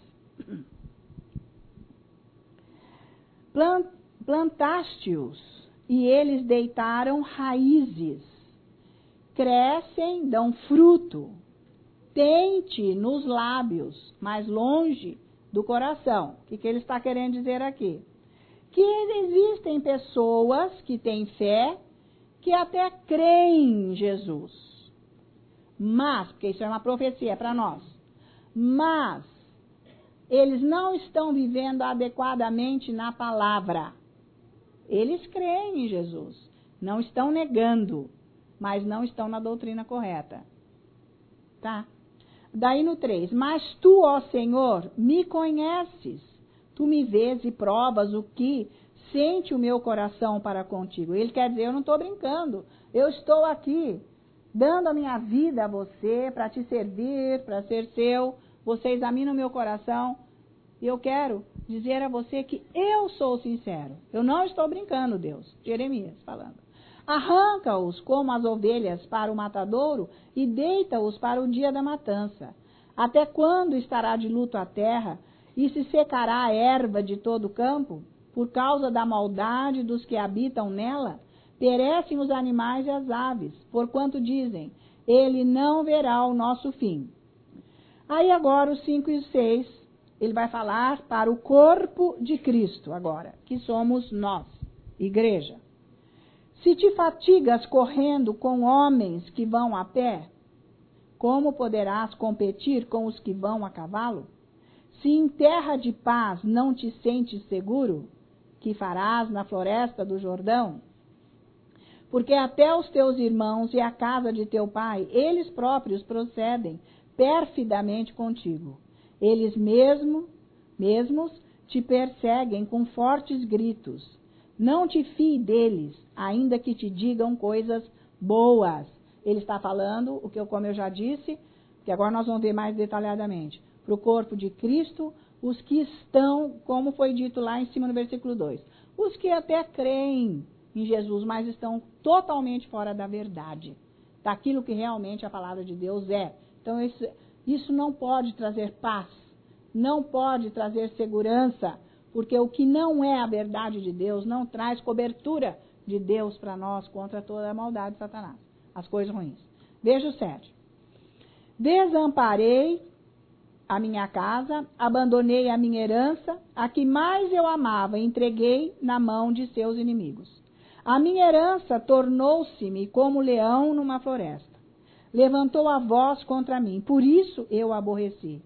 Plantaste-os e eles deitaram raízes. Crescem, dão fruto, tente nos lábios, mas longe do coração. O que ele está querendo dizer aqui? Que existem pessoas que têm fé, que até creem em Jesus. Mas, porque isso é uma profecia para nós, mas eles não estão vivendo adequadamente na palavra. Eles creem em Jesus, não estão negando, mas não estão na doutrina correta. Tá? Daí no 3, mas tu, ó Senhor, me conheces, tu me vês e provas o que sente o meu coração para contigo. Ele quer dizer, eu não estou brincando, eu estou aqui, dando a minha vida a você, para te servir, para ser seu, você examina o meu coração, e eu quero dizer a você que eu sou sincero, eu não estou brincando, Deus, Jeremias falando. Arranca-os como as ovelhas para o matadouro e deita-os para o dia da matança. Até quando estará de luto a terra e se secará a erva de todo o campo? Por causa da maldade dos que habitam nela, perecem os animais e as aves, porquanto dizem, ele não verá o nosso fim. Aí agora os 5 e os 6, ele vai falar para o corpo de Cristo agora, que somos nós, igreja. Se te fatigas correndo com homens que vão a pé, como poderás competir com os que vão a cavalo? Se em terra de paz não te sentes seguro, que farás na floresta do Jordão? Porque até os teus irmãos e a casa de teu pai, eles próprios procedem perfidamente contigo. Eles mesmos te perseguem com fortes gritos. Não te fie deles, ainda que te digam coisas boas. Ele está falando, como eu já disse, que agora nós vamos ver mais detalhadamente, para o corpo de Cristo, os que estão, como foi dito lá em cima no versículo 2, os que até creem em Jesus, mas estão totalmente fora da verdade, daquilo que realmente a palavra de Deus é. Então isso não pode trazer paz, não pode trazer segurança, porque o que não é a verdade de Deus não traz cobertura de Deus para nós contra toda a maldade de Satanás, as coisas ruins. Veja o 7. Desamparei a minha casa, abandonei a minha herança, a que mais eu amava, entreguei na mão de seus inimigos. A minha herança tornou-se-me como leão numa floresta. Levantou a voz contra mim, por isso eu aborreci.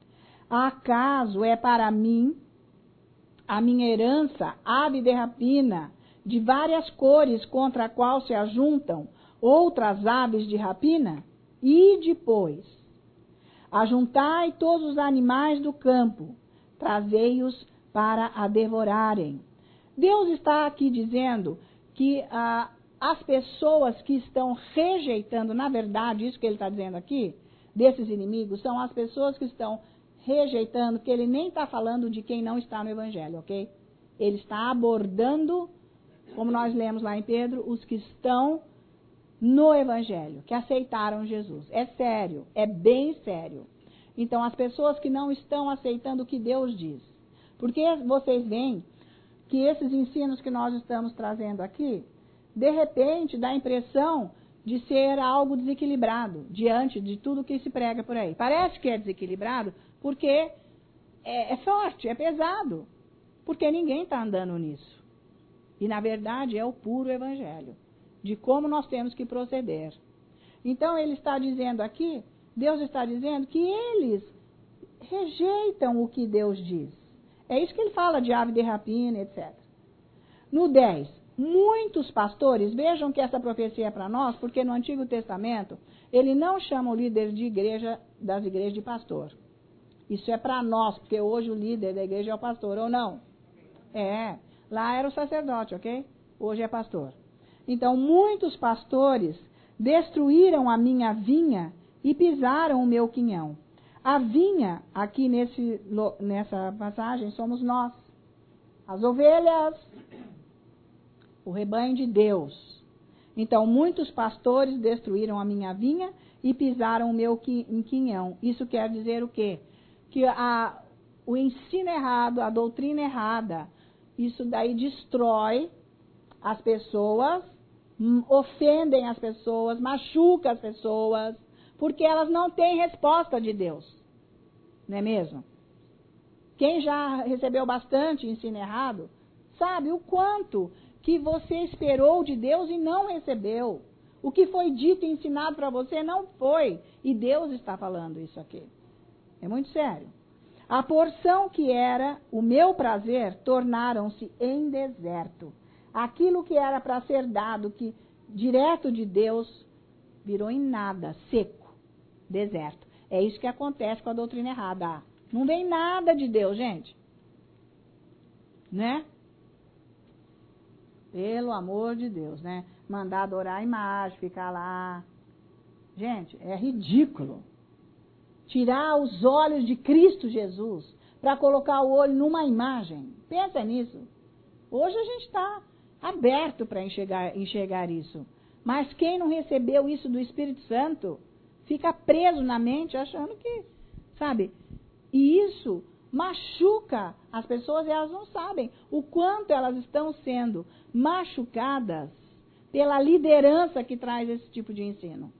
Acaso é para mim a minha herança ave de rapina, de várias cores contra a qual se ajuntam outras aves de rapina? E depois, ajuntai todos os animais do campo, trazei-os para a devorarem. Deus está aqui dizendo que as pessoas que estão rejeitando, na verdade, isso que ele está dizendo aqui, desses inimigos, são as pessoas que estão rejeitando, que ele nem está falando de quem não está no Evangelho, ok? Ele está abordando, como nós lemos lá em Pedro, os que estão no Evangelho, que aceitaram Jesus. É sério, é bem sério. Então, as pessoas que não estão aceitando o que Deus diz. Porque vocês veem que esses ensinos que nós estamos trazendo aqui, de repente, dá a impressão de ser algo desequilibrado diante de tudo que se prega por aí. Parece que é desequilibrado porque é forte, é pesado. Porque ninguém está andando nisso. E, na verdade, é o puro Evangelho de como nós temos que proceder. Então, ele está dizendo aqui, Deus está dizendo que eles rejeitam o que Deus diz. É isso que ele fala de ave de rapina, etc. No 10, muitos pastores, vejam que essa profecia é para nós, porque no Antigo Testamento, ele não chama o líder de igreja, das igrejas de pastor. Isso é para nós, porque hoje o líder da igreja é o pastor, ou não? Lá era o sacerdote, ok? Hoje é pastor. Então, muitos pastores destruíram a minha vinha e pisaram o meu quinhão. A vinha, aqui nessa passagem, somos nós. As ovelhas, o rebanho de Deus. Então, muitos pastores destruíram a minha vinha e pisaram o meu quinhão. Isso quer dizer o quê? Que o ensino errado, a doutrina errada, isso daí destrói as pessoas, ofendem as pessoas, machuca as pessoas, porque elas não têm resposta de Deus. Não é mesmo? Quem já recebeu bastante ensino errado, sabe o quanto que você esperou de Deus e não recebeu. O que foi dito e ensinado para você não foi. E Deus está falando isso aqui. É muito sério. A porção que era o meu prazer tornaram-se em deserto. Aquilo que era para ser dado, que direto de Deus, virou em nada, seco, deserto. É isso que acontece com a doutrina errada. Não vem nada de Deus, gente. Né? Pelo amor de Deus, né? Mandar adorar a imagem, ficar lá. Gente, é ridículo. Tirar os olhos de Cristo Jesus para colocar o olho numa imagem. Pensa nisso. Hoje a gente está aberto para enxergar isso. Mas quem não recebeu isso do Espírito Santo fica preso na mente achando que, sabe? E isso machuca as pessoas e elas não sabem o quanto elas estão sendo machucadas pela liderança que traz esse tipo de ensino.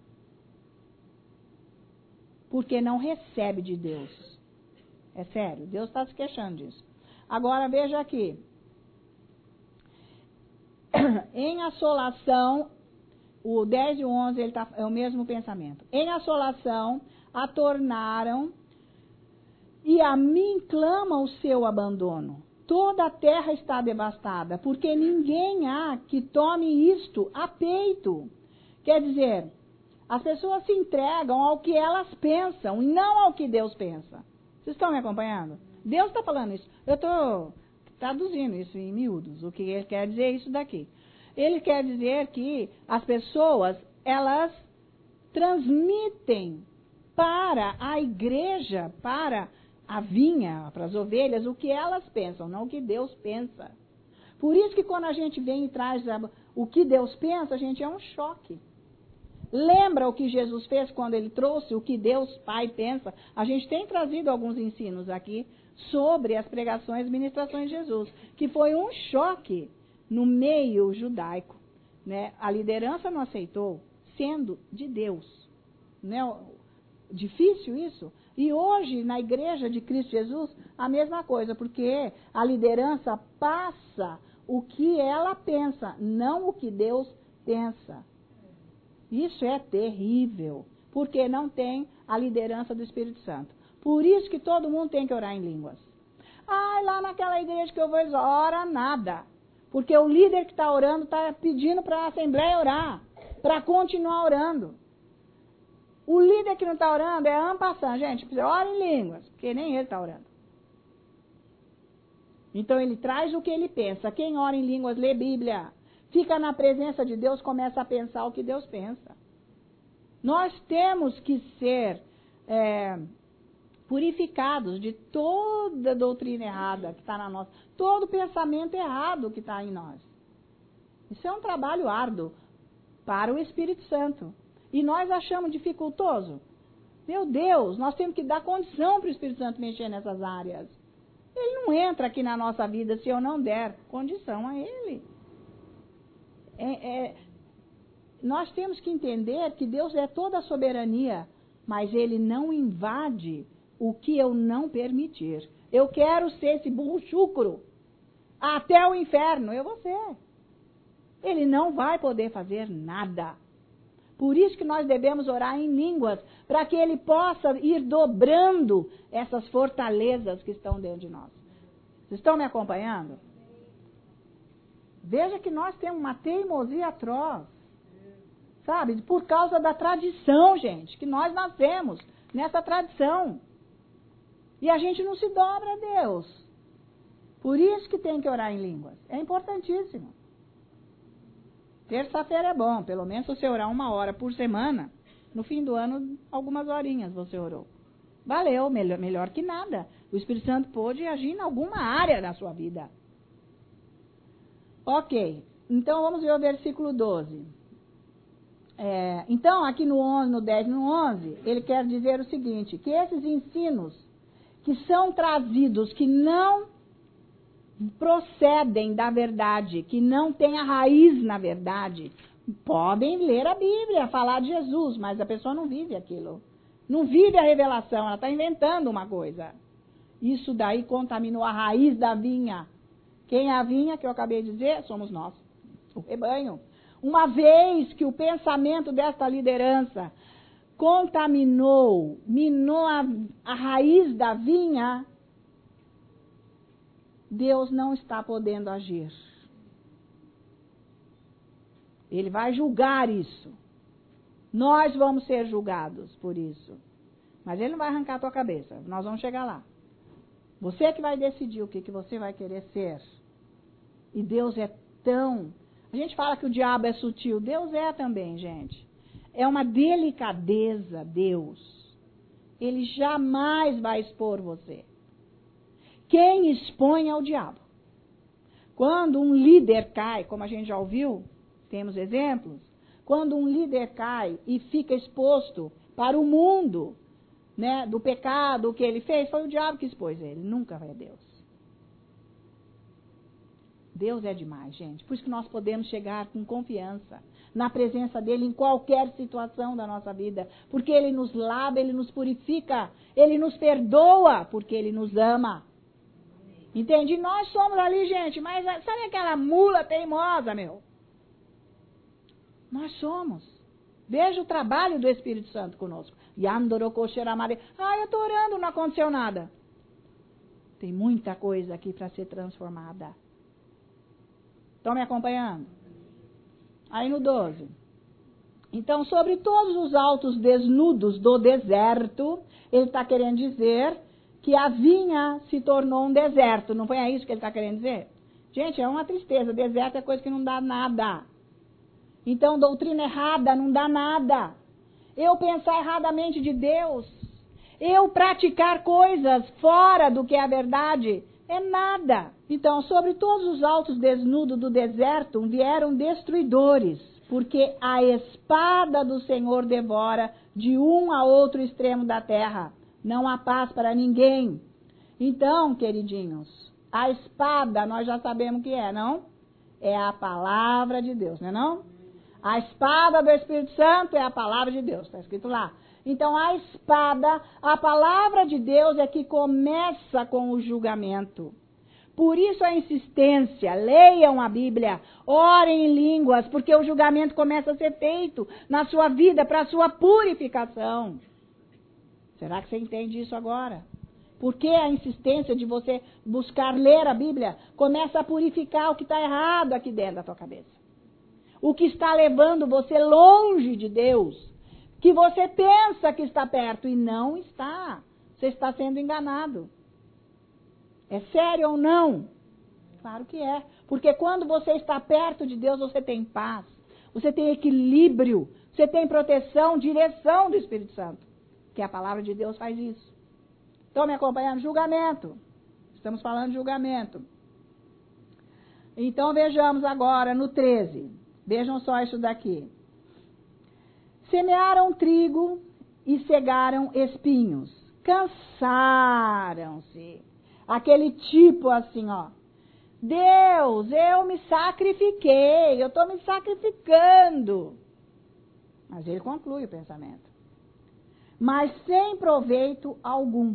Porque não recebe de Deus. É sério, Deus está se queixando disso. Agora veja aqui. Em assolação, o 10 e o 11 é o mesmo pensamento. Em assolação, a tornaram e a mim clama o seu abandono. Toda a terra está devastada, porque ninguém há que tome isto a peito. Quer dizer, as pessoas se entregam ao que elas pensam e não ao que Deus pensa. Vocês estão me acompanhando? Deus está falando isso. Eu estou traduzindo isso em miúdos, o que ele quer dizer isso daqui. Ele quer dizer que as pessoas, elas transmitem para a igreja, para a vinha, para as ovelhas, o que elas pensam, não o que Deus pensa. Por isso que quando a gente vem e traz o que Deus pensa, a gente é um choque. Lembra o que Jesus fez quando ele trouxe o que Deus Pai pensa? A gente tem trazido alguns ensinos aqui sobre as pregações e ministrações de Jesus, que foi um choque no meio judaico. Né? A liderança não aceitou, sendo de Deus. Né? Difícil isso? E hoje, na igreja de Cristo Jesus, a mesma coisa, porque a liderança passa o que ela pensa, não o que Deus pensa. Isso é terrível, porque não tem a liderança do Espírito Santo. Por isso que todo mundo tem que orar em línguas. Ah, lá naquela igreja que eu vou, ora nada. Porque o líder que está orando está pedindo para a Assembleia orar, para continuar orando. O líder que não está orando é ampassando. Gente, ora em línguas, porque nem ele está orando. Então ele traz o que ele pensa. Quem ora em línguas lê Bíblia. Fica na presença de Deus, começa a pensar o que Deus pensa. Nós temos que ser purificados de toda doutrina errada que está na nossa, todo pensamento errado que está em nós. Isso é um trabalho árduo para o Espírito Santo. E nós achamos dificultoso. Meu Deus, nós temos que dar condição para o Espírito Santo mexer nessas áreas. Ele não entra aqui na nossa vida se eu não der condição a ele. Nós temos que entender que Deus é toda a soberania, mas ele não invade o que eu não permitir. Eu quero ser esse burro chucro até o inferno, eu vou ser. Ele não vai poder fazer nada. Por isso que nós devemos orar em línguas, para que ele possa ir dobrando essas fortalezas que estão dentro de nós. Vocês estão me acompanhando? Veja que nós temos uma teimosia atroz. Sabe? Por causa da tradição, gente, que nós nascemos nessa tradição. E a gente não se dobra a Deus. Por isso que tem que orar em línguas. É importantíssimo. Terça-feira é bom, pelo menos você orar 1 hora por semana. No fim do ano, algumas horinhas você orou. Valeu, melhor que nada. O Espírito Santo pôde agir em alguma área da sua vida. Ok, então vamos ver o versículo 12. Então, aqui no 11, no 10 e no 11, ele quer dizer o seguinte, que esses ensinos que são trazidos, que não procedem da verdade, que não têm a raiz na verdade, podem ler a Bíblia, falar de Jesus, mas a pessoa não vive aquilo. Não vive a revelação, ela está inventando uma coisa. Isso daí contaminou a raiz da vinha. Quem é a vinha, que eu acabei de dizer? Somos nós, o rebanho. Uma vez que o pensamento desta liderança minou a raiz da vinha, Deus não está podendo agir. Ele vai julgar isso. Nós vamos ser julgados por isso. Mas ele não vai arrancar a tua cabeça. Nós vamos chegar lá. Você que vai decidir o que você vai querer ser. E Deus é tão... A gente fala que o diabo é sutil. Deus é também, gente. É uma delicadeza, Deus. Ele jamais vai expor você. Quem expõe é o diabo. Quando um líder cai, como a gente já ouviu, temos exemplos. Quando um líder cai e fica exposto para o mundo, né, do pecado que ele fez, foi o diabo que expôs ele. Nunca vai Deus. Deus é demais, gente. Por isso que nós podemos chegar com confiança na presença dele em qualquer situação da nossa vida. Porque ele nos lava, ele nos purifica, ele nos perdoa, porque ele nos ama. Entende? Nós somos ali, gente, mas sabe aquela mula teimosa, meu? Nós somos. Veja o trabalho do Espírito Santo conosco. Eu estou orando, não aconteceu nada. Tem muita coisa aqui para ser transformada. Estão me acompanhando? Aí no 12. Então, sobre todos os altos desnudos do deserto, ele está querendo dizer que a vinha se tornou um deserto. Não foi isso que ele está querendo dizer? Gente, é uma tristeza. Deserto é coisa que não dá nada. Então, doutrina errada não dá nada. Eu pensar erradamente de Deus, eu praticar coisas fora do que é a verdade, é nada. Então, sobre todos os altos desnudos do deserto vieram destruidores, porque a espada do Senhor devora de um a outro extremo da terra. Não há paz para ninguém. Então, queridinhos, a espada nós já sabemos o que é, não? É a palavra de Deus, não é não? A espada do Espírito Santo é a palavra de Deus, está escrito lá. Então, a espada, a palavra de Deus é que começa com o julgamento. Por isso a insistência, leiam a Bíblia, orem em línguas, porque o julgamento começa a ser feito na sua vida para a sua purificação. Será que você entende isso agora? Porque a insistência de você buscar ler a Bíblia começa a purificar o que está errado aqui dentro da tua cabeça. O que está levando você longe de Deus, que você pensa que está perto e não está. Você está sendo enganado. É sério ou não? Claro que é. Porque quando você está perto de Deus, você tem paz, você tem equilíbrio, você tem proteção, direção do Espírito Santo. Que a palavra de Deus faz isso. Estão me acompanhando? Julgamento. Estamos falando de julgamento. Então vejamos agora no 13. Vejam só isso daqui. Semearam trigo e cegaram espinhos. Cansaram-se. Aquele tipo assim, ó. Deus, eu me sacrifiquei, eu estou me sacrificando. Mas ele conclui o pensamento. Mas sem proveito algum.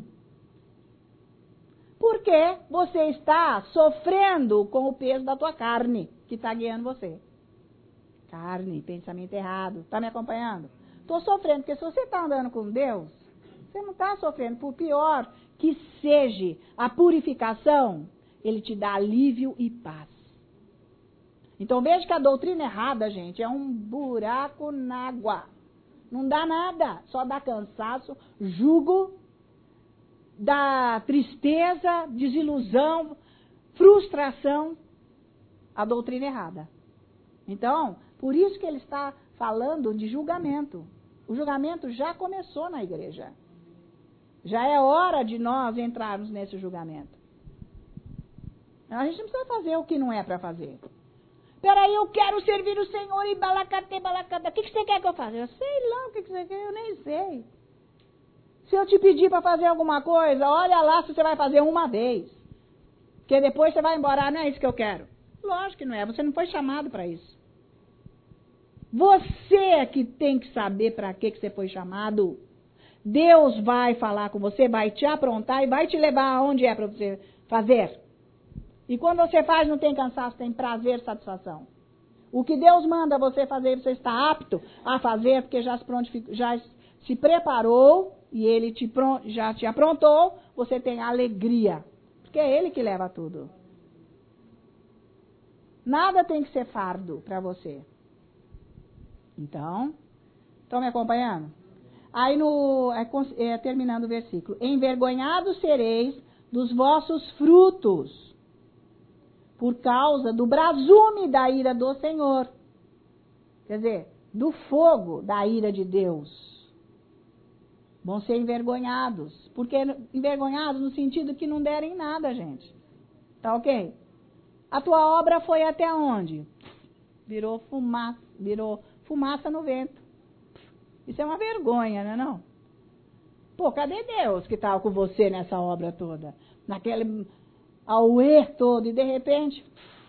Porque você está sofrendo com o peso da tua carne, que está guiando você. Carne, pensamento errado. Está me acompanhando? Estou sofrendo, porque se você está andando com Deus, você não está sofrendo. Por pior que seja a purificação, ele te dá alívio e paz. Então veja que a doutrina errada, gente, é um buraco na água. Não dá nada, só dá cansaço, jugo, dá tristeza, desilusão, frustração. A doutrina errada. Então, por isso que ele está falando de julgamento. O julgamento já começou na igreja. Já é hora de nós entrarmos nesse julgamento. A gente não precisa fazer o que não é para fazer. Peraí, eu quero servir o Senhor e balacate. O que você quer que eu faça? Eu sei lá o que você quer, eu nem sei. Se eu te pedir para fazer alguma coisa, olha lá se você vai fazer uma vez. Porque depois você vai embora, não é isso que eu quero. Lógico que não é, você não foi chamado para isso. Você é que tem que saber para que você foi chamado. Deus vai falar com você, vai te aprontar e vai te levar aonde é para você fazer. E quando você faz, não tem cansaço, tem prazer, satisfação. O que Deus manda você fazer, você está apto a fazer, porque já se preparou e Ele já te aprontou, você tem alegria. Porque é Ele que leva tudo. Nada tem que ser fardo para você. Então, estão me acompanhando? Aí, terminando o versículo. Envergonhados sereis dos vossos frutos, por causa do brasume da ira do Senhor. Quer dizer, do fogo da ira de Deus. Vão ser envergonhados. Porque envergonhados no sentido que não derem nada, gente. Tá ok? A tua obra foi até onde? Virou fumaça no vento. Isso é uma vergonha, não é não? Pô, cadê Deus que estava com você nessa obra toda? Naquele auê todo e de repente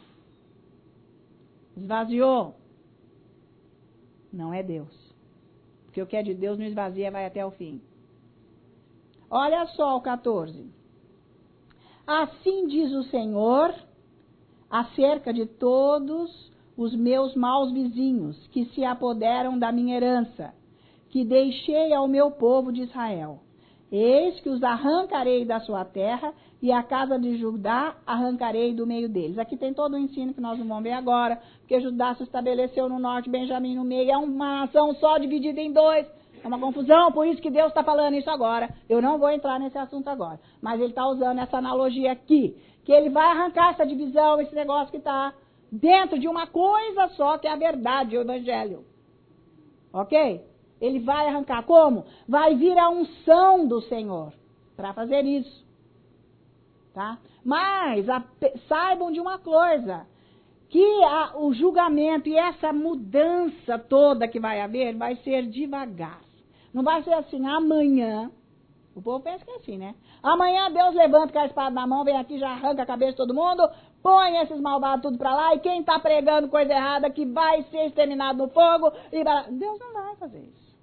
esvaziou. Não é Deus. Porque o que é de Deus não esvazia, vai até o fim. Olha só o 14. Assim diz o Senhor acerca de todos os meus maus vizinhos, que se apoderam da minha herança, que deixei ao meu povo de Israel. Eis que os arrancarei da sua terra, e a casa de Judá arrancarei do meio deles. Aqui tem todo o ensino que nós não vamos ver agora, porque Judá se estabeleceu no norte, Benjamim no meio, é uma nação só dividida em dois. É uma confusão, por isso que Deus está falando isso agora. Eu não vou entrar nesse assunto agora, mas ele está usando essa analogia aqui, que ele vai arrancar essa divisão, esse negócio que está dentro de uma coisa só, que é a verdade, o evangelho. Ok? Ele vai arrancar. Como? Vai vir a unção do Senhor para fazer isso. Tá? Mas saibam de uma coisa, que o julgamento e essa mudança toda que vai haver vai ser devagar. Não vai ser assim, amanhã. O povo pensa que é assim, né? Amanhã Deus levanta com a espada na mão, vem aqui, já arranca a cabeça de todo mundo, põe esses malvados tudo pra lá, e quem tá pregando coisa errada que vai ser exterminado no fogo. Deus não vai fazer isso.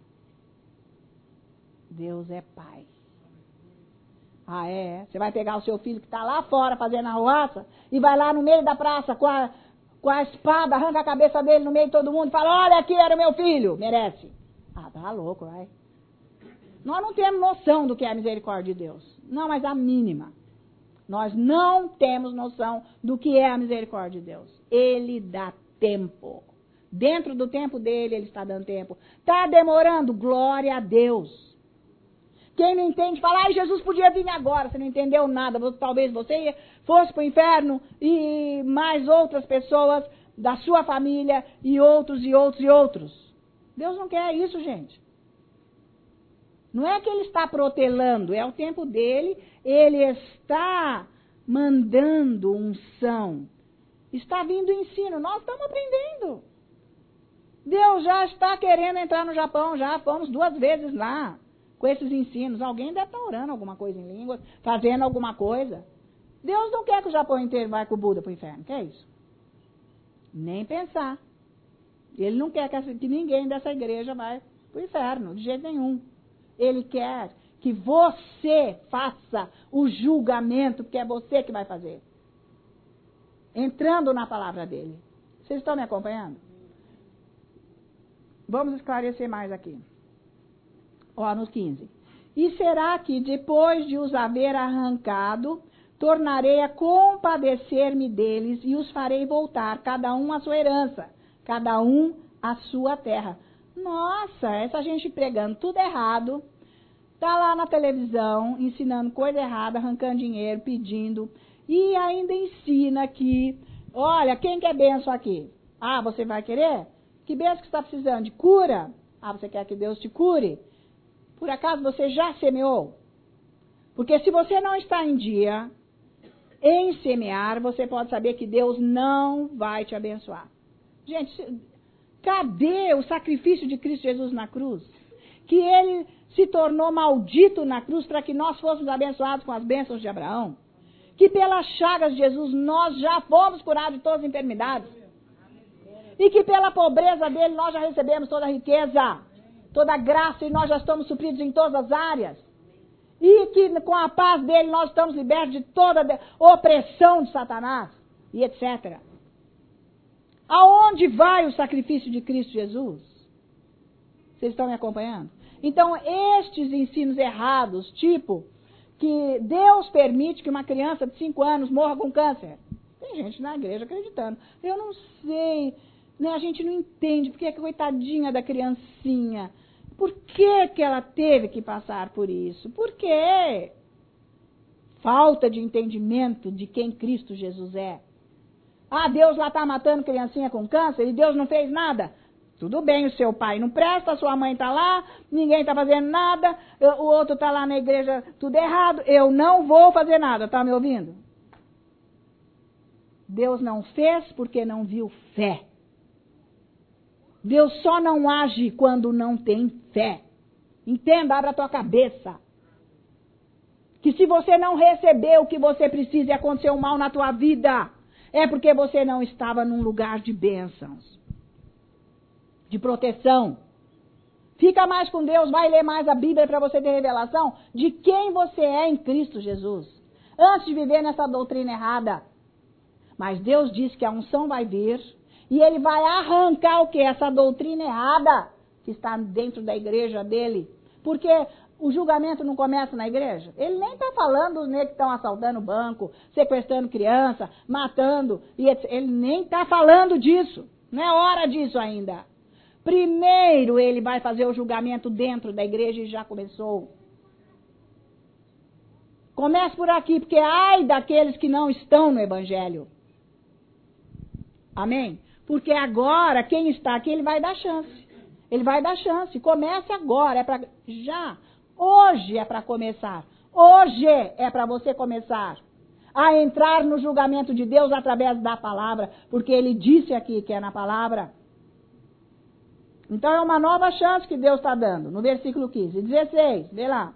Deus é Pai. Ah, é? Você vai pegar o seu filho que está lá fora fazendo a arruaça e vai lá no meio da praça com a espada, arranca a cabeça dele no meio de todo mundo e fala, olha aqui era o meu filho, merece. Ah, tá louco, vai. Nós não temos noção do que é a misericórdia de Deus. Não, mas a mínima. Nós não temos noção do que é a misericórdia de Deus. Ele dá tempo. Dentro do tempo dele, ele está dando tempo. Está demorando? Glória a Deus. Quem não entende, fala, ai, Jesus podia vir agora. Você não entendeu nada. Talvez você fosse para o inferno e mais outras pessoas da sua família e outros e outros e outros. Deus não quer isso, gente. Não é que ele está protelando, é o tempo dele, ele está mandando unção. Está vindo ensino, nós estamos aprendendo. Deus já está querendo entrar no Japão, já fomos 2 vezes lá com esses ensinos. Alguém deve estar orando alguma coisa em línguas, fazendo alguma coisa. Deus não quer que o Japão inteiro vá com o Buda para o inferno, que é isso? Nem pensar. Ele não quer que ninguém dessa igreja vá para o inferno, de jeito nenhum. Ele quer que você faça o julgamento, porque é você que vai fazer. Entrando na palavra dele. Vocês estão me acompanhando? Vamos esclarecer mais aqui. Ó, no 15. E será que depois de os haver arrancado, tornarei a compadecer-me deles e os farei voltar, cada um à sua herança, cada um à sua terra. Nossa, essa gente pregando tudo errado, tá lá na televisão, ensinando coisa errada, arrancando dinheiro, pedindo, e ainda ensina que, olha, quem quer benção aqui? Ah, você vai querer? Que benção que você está precisando? De cura? Ah, você quer que Deus te cure? Por acaso você já semeou? Porque se você não está em dia em semear, você pode saber que Deus não vai te abençoar. Gente, cadê o sacrifício de Cristo Jesus na cruz? Que ele se tornou maldito na cruz para que nós fôssemos abençoados com as bênçãos de Abraão. Que pelas chagas de Jesus nós já fomos curados de todas as enfermidades. E que pela pobreza dele nós já recebemos toda a riqueza, toda a graça e nós já estamos supridos em todas as áreas. E que com a paz dele nós estamos libertos de toda a opressão de Satanás e etc. Aonde vai o sacrifício de Cristo Jesus? Vocês estão me acompanhando? Então, estes ensinos errados, tipo, que Deus permite que uma criança de 5 anos morra com câncer. Tem gente na igreja acreditando. Eu não sei, né? A gente não entende porque é que coitadinha da criancinha. Por que ela teve que passar por isso? Por quê? Falta de entendimento de quem Cristo Jesus é. Ah, Deus lá está matando criancinha com câncer e Deus não fez nada. Tudo bem, o seu pai não presta, a sua mãe está lá, ninguém está fazendo nada, o outro está lá na igreja, tudo errado. Eu não vou fazer nada, está me ouvindo? Deus não fez porque não viu fé. Deus só não age quando não tem fé. Entenda, abra a tua cabeça. Que se você não receber o que você precisa e aconteceu mal na tua vida, é porque você não estava num lugar de bênçãos, de proteção. Fica mais com Deus, vai ler mais a Bíblia para você ter revelação de quem você é em Cristo Jesus. Antes de viver nessa doutrina errada. Mas Deus diz que a unção vai vir E ele vai arrancar o quê? Essa doutrina errada que está dentro da igreja dele. Porque o julgamento não começa na igreja. Ele nem está falando dos negros que estão assaltando o banco, sequestrando criança, matando. Ele nem está falando disso. Não é hora disso ainda. Primeiro ele vai fazer o julgamento dentro da igreja e já começou. Comece por aqui, porque ai daqueles que não estão no evangelho. Amém? Porque agora, quem está aqui, ele vai dar chance. Ele vai dar chance. Comece agora. É para já. Hoje é para começar. Hoje é para você começar a entrar no julgamento de Deus através da palavra. Porque ele disse aqui que é na palavra. Então é uma nova chance que Deus está dando. No versículo 15. 16, vê lá.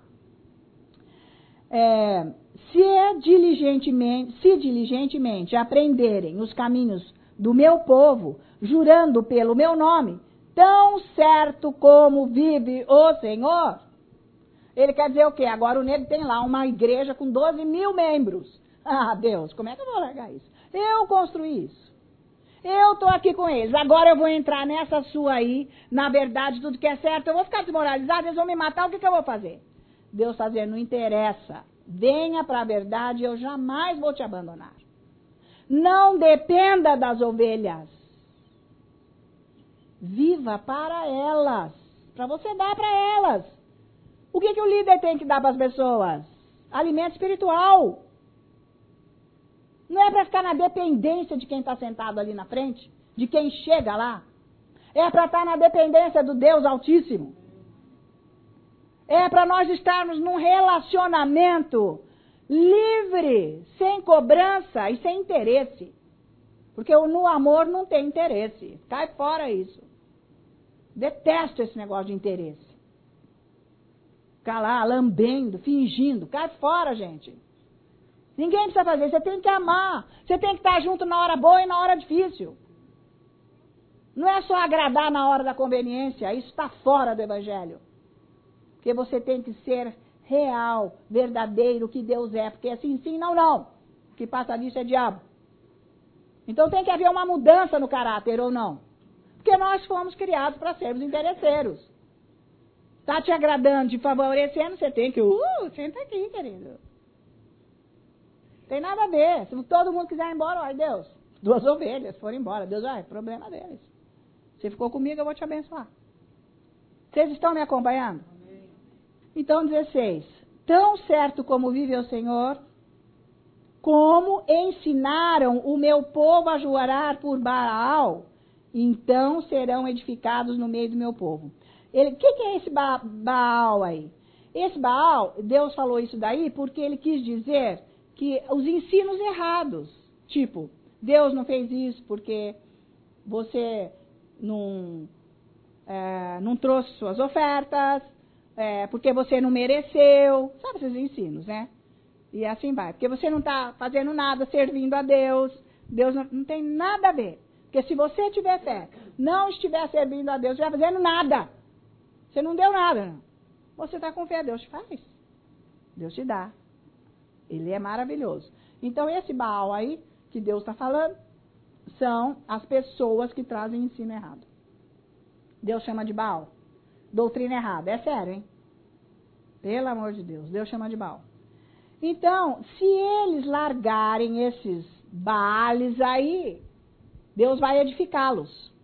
Se diligentemente aprenderem os caminhos do meu povo, jurando pelo meu nome, tão certo como vive o Senhor. Ele quer dizer o quê? Agora o negro tem lá uma igreja com 12 mil membros. Ah, Deus, como é que eu vou largar isso? Eu construí isso. Eu estou aqui com eles. Agora eu vou entrar nessa sua aí. Na verdade, tudo que é certo, eu vou ficar desmoralizado, eles vão me matar, o que eu vou fazer? Deus está dizendo, não interessa. Venha para a verdade, eu jamais vou te abandonar. Não dependa das ovelhas. Viva para elas. Para você dar para elas. O que o líder tem que dar para as pessoas? Alimento espiritual. Não é para ficar na dependência de quem está sentado ali na frente, de quem chega lá. É para estar na dependência do Deus Altíssimo. É para nós estarmos num relacionamento livre, sem cobrança e sem interesse. Porque no amor não tem interesse. Cai fora isso. Detesto esse negócio de interesse. Ficar lá lambendo, fingindo. Cai fora, gente. Ninguém precisa fazer. Você tem que amar. Você tem que estar junto na hora boa e na hora difícil. Não é só agradar na hora da conveniência. Isso está fora do evangelho. Porque você tem que ser real, verdadeiro, o que Deus é. Porque assim, sim, não, não. O que passa disso é diabo. Então tem que haver uma mudança no caráter, ou não? Porque nós fomos criados para sermos interesseiros. Está te agradando, te favorecendo, você tem que... senta aqui, querido. Tem nada a ver. Se todo mundo quiser ir embora, olha, Deus, 2 ovelhas foram embora. Deus, é problema deles. Você ficou comigo, eu vou te abençoar. Vocês estão me acompanhando? Amém. Então, 16. Tão certo como vive o Senhor, como ensinaram o meu povo a jurar por Baal, então serão edificados no meio do meu povo. O que é esse Baal aí? Esse Baal, Deus falou isso daí porque ele quis dizer que os ensinos errados, tipo, Deus não fez isso porque você não trouxe suas ofertas, porque você não mereceu, sabe esses ensinos, né? E assim vai, porque você não está fazendo nada, servindo a Deus, Deus não tem nada a ver. Porque se você tiver fé, não estiver servindo a Deus, não estiver fazendo nada, você não deu nada, não. Você está com fé, Deus te faz. Deus te dá. Ele é maravilhoso. Então, esse Baal aí, que Deus está falando, são as pessoas que trazem ensino errado. Deus chama de Baal. Doutrina errada. É sério, hein? Pelo amor de Deus. Deus chama de Baal. Então, se eles largarem esses Baales aí, Deus vai edificá-los.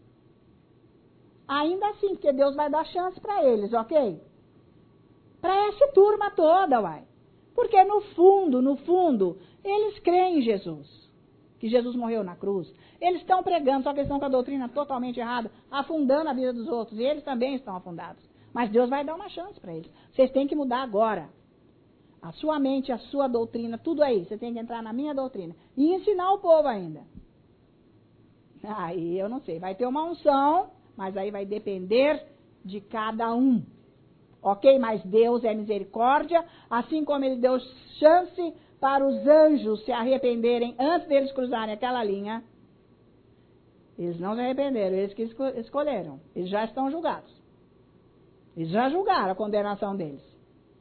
Ainda assim, porque Deus vai dar chance para eles, ok? Para essa turma toda, uai. Porque no fundo, eles creem em Jesus. Que Jesus morreu na cruz. Eles estão pregando, só que eles estão com a doutrina totalmente errada, afundando a vida dos outros. E eles também estão afundados. Mas Deus vai dar uma chance para eles. Vocês têm que mudar agora. A sua mente, a sua doutrina, tudo aí. Você tem que entrar na minha doutrina. E ensinar o povo ainda. Aí eu não sei. Vai ter uma unção, mas aí vai depender de cada um. Ok? Mas Deus é misericórdia, assim como Ele deu chance para os anjos se arrependerem antes deles cruzarem aquela linha. Eles não se arrependeram, eles que escolheram. Eles já estão julgados. Eles já julgaram a condenação deles.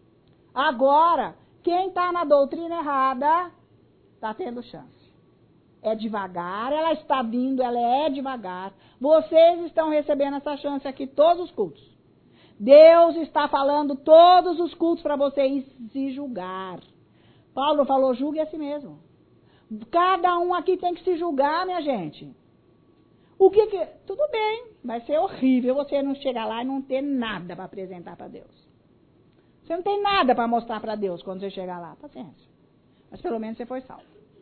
Agora, quem está na doutrina errada, está tendo chance. É devagar, ela está vindo, ela é devagar. Vocês estão recebendo essa chance aqui todos os cultos. Deus está falando todos os cultos para vocês se julgar. Paulo falou, julgue a si mesmo. Cada um aqui tem que se julgar, minha gente. Tudo bem, vai ser horrível você não chegar lá e não ter nada para apresentar para Deus. Você não tem nada para mostrar para Deus quando você chegar lá. Paciência. Mas pelo menos você foi salvo.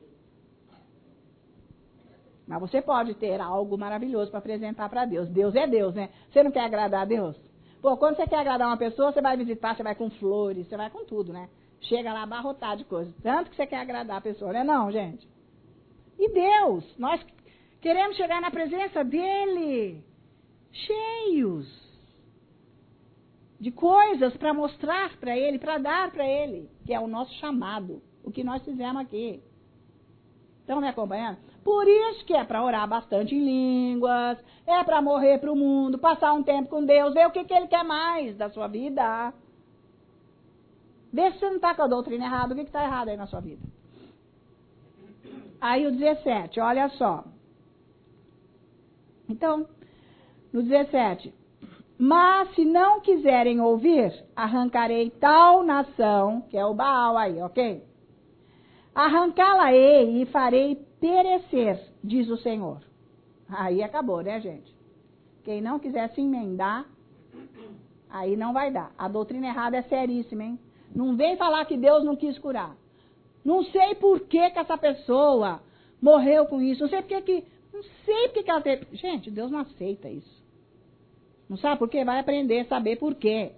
Mas você pode ter algo maravilhoso para apresentar para Deus. Deus é Deus, né? Você não quer agradar a Deus? Pô, quando você quer agradar uma pessoa, você vai visitar, você vai com flores, você vai com tudo, né? Chega lá abarrotado de coisas. Tanto que você quer agradar a pessoa, não é não, gente? E Deus, nós queremos chegar na presença dEle, cheios de coisas para mostrar para Ele, para dar para Ele, que é o nosso chamado, o que nós fizemos aqui. Estão me acompanhando? Por isso que é para orar bastante em línguas, é para morrer para o mundo, passar um tempo com Deus, ver o que Ele quer mais da sua vida. Vê se você não está com a doutrina errada, o que está errado aí na sua vida. Aí o 17, olha só. Então, no 17. Mas se não quiserem ouvir, arrancarei tal nação, que é o Baal aí, ok? Arrancá-la-ei e farei perecer, diz o Senhor. Aí acabou, né, gente? Quem não quiser se emendar, aí não vai dar. A doutrina errada é seríssima, hein? Não vem falar que Deus não quis curar. Não sei por que essa pessoa morreu com isso. Não sei por que ela teve. Gente, Deus não aceita isso. Não sabe por quê? Vai aprender a saber por quê.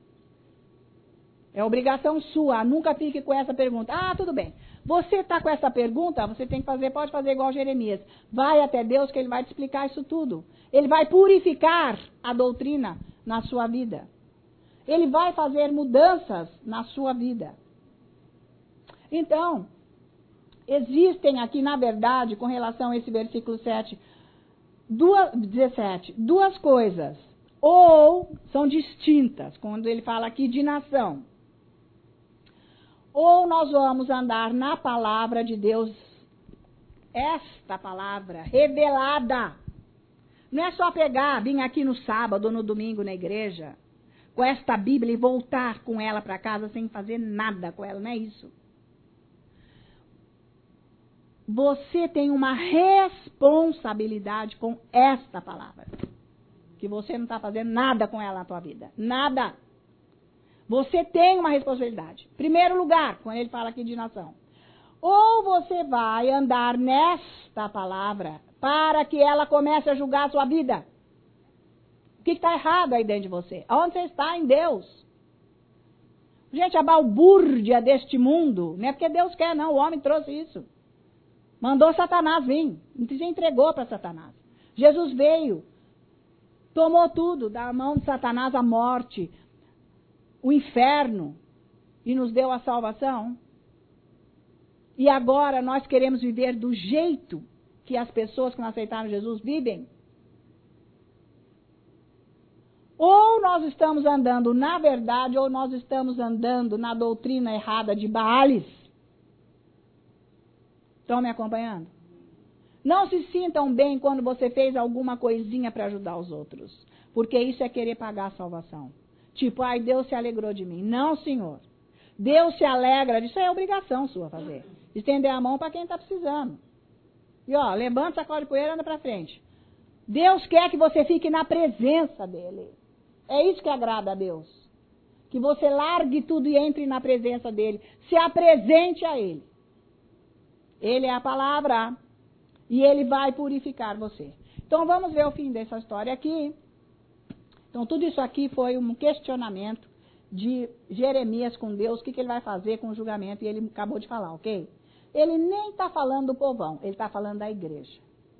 É obrigação sua. Nunca fique com essa pergunta. Ah, tudo bem. Você está com essa pergunta, você tem que fazer, pode fazer igual Jeremias. Vai até Deus que Ele vai te explicar isso tudo. Ele vai purificar a doutrina na sua vida. Ele vai fazer mudanças na sua vida. Então, existem aqui, na verdade, com relação a esse versículo 17, duas coisas. Ou são distintas, quando ele fala aqui de nação. Ou nós vamos andar na palavra de Deus, esta palavra revelada. Não é só pegar, vir aqui no sábado ou no domingo na igreja, com esta Bíblia e voltar com ela para casa sem fazer nada com ela, não é isso. Você tem uma responsabilidade com esta palavra. Que você não está fazendo nada com ela na tua vida. Nada. Você tem uma responsabilidade. Primeiro lugar, quando ele fala aqui de nação. Ou você vai andar nesta palavra para que ela comece a julgar a sua vida. O que está errado aí dentro de você? Onde você está em Deus? Gente, a balbúrdia deste mundo, não é porque Deus quer, não. O homem trouxe isso. Mandou Satanás vir. Se entregou para Satanás. Jesus veio. Tomou tudo da mão de Satanás, a morte, o inferno, e nos deu a salvação. E agora nós queremos viver do jeito que as pessoas que não aceitaram Jesus vivem. Ou nós estamos andando na verdade, ou nós estamos andando na doutrina errada de Baales. Estão me acompanhando? Não se sintam bem quando você fez alguma coisinha para ajudar os outros. Porque isso é querer pagar a salvação. Tipo, ai, Deus se alegrou de mim. Não, Senhor. Deus se alegra disso, é obrigação sua fazer. Estender a mão para quem está precisando. E ó, levanta, sacode poeira e anda para frente. Deus quer que você fique na presença dEle. É isso que agrada a Deus. Que você largue tudo e entre na presença dEle. Se apresente a Ele. Ele é a palavra. E Ele vai purificar você. Então vamos ver o fim dessa história aqui. Então tudo isso aqui foi um questionamento de Jeremias com Deus. O que ele vai fazer com o julgamento. E ele acabou de falar, ok? Ele nem está falando do povão. Ele está falando da igreja.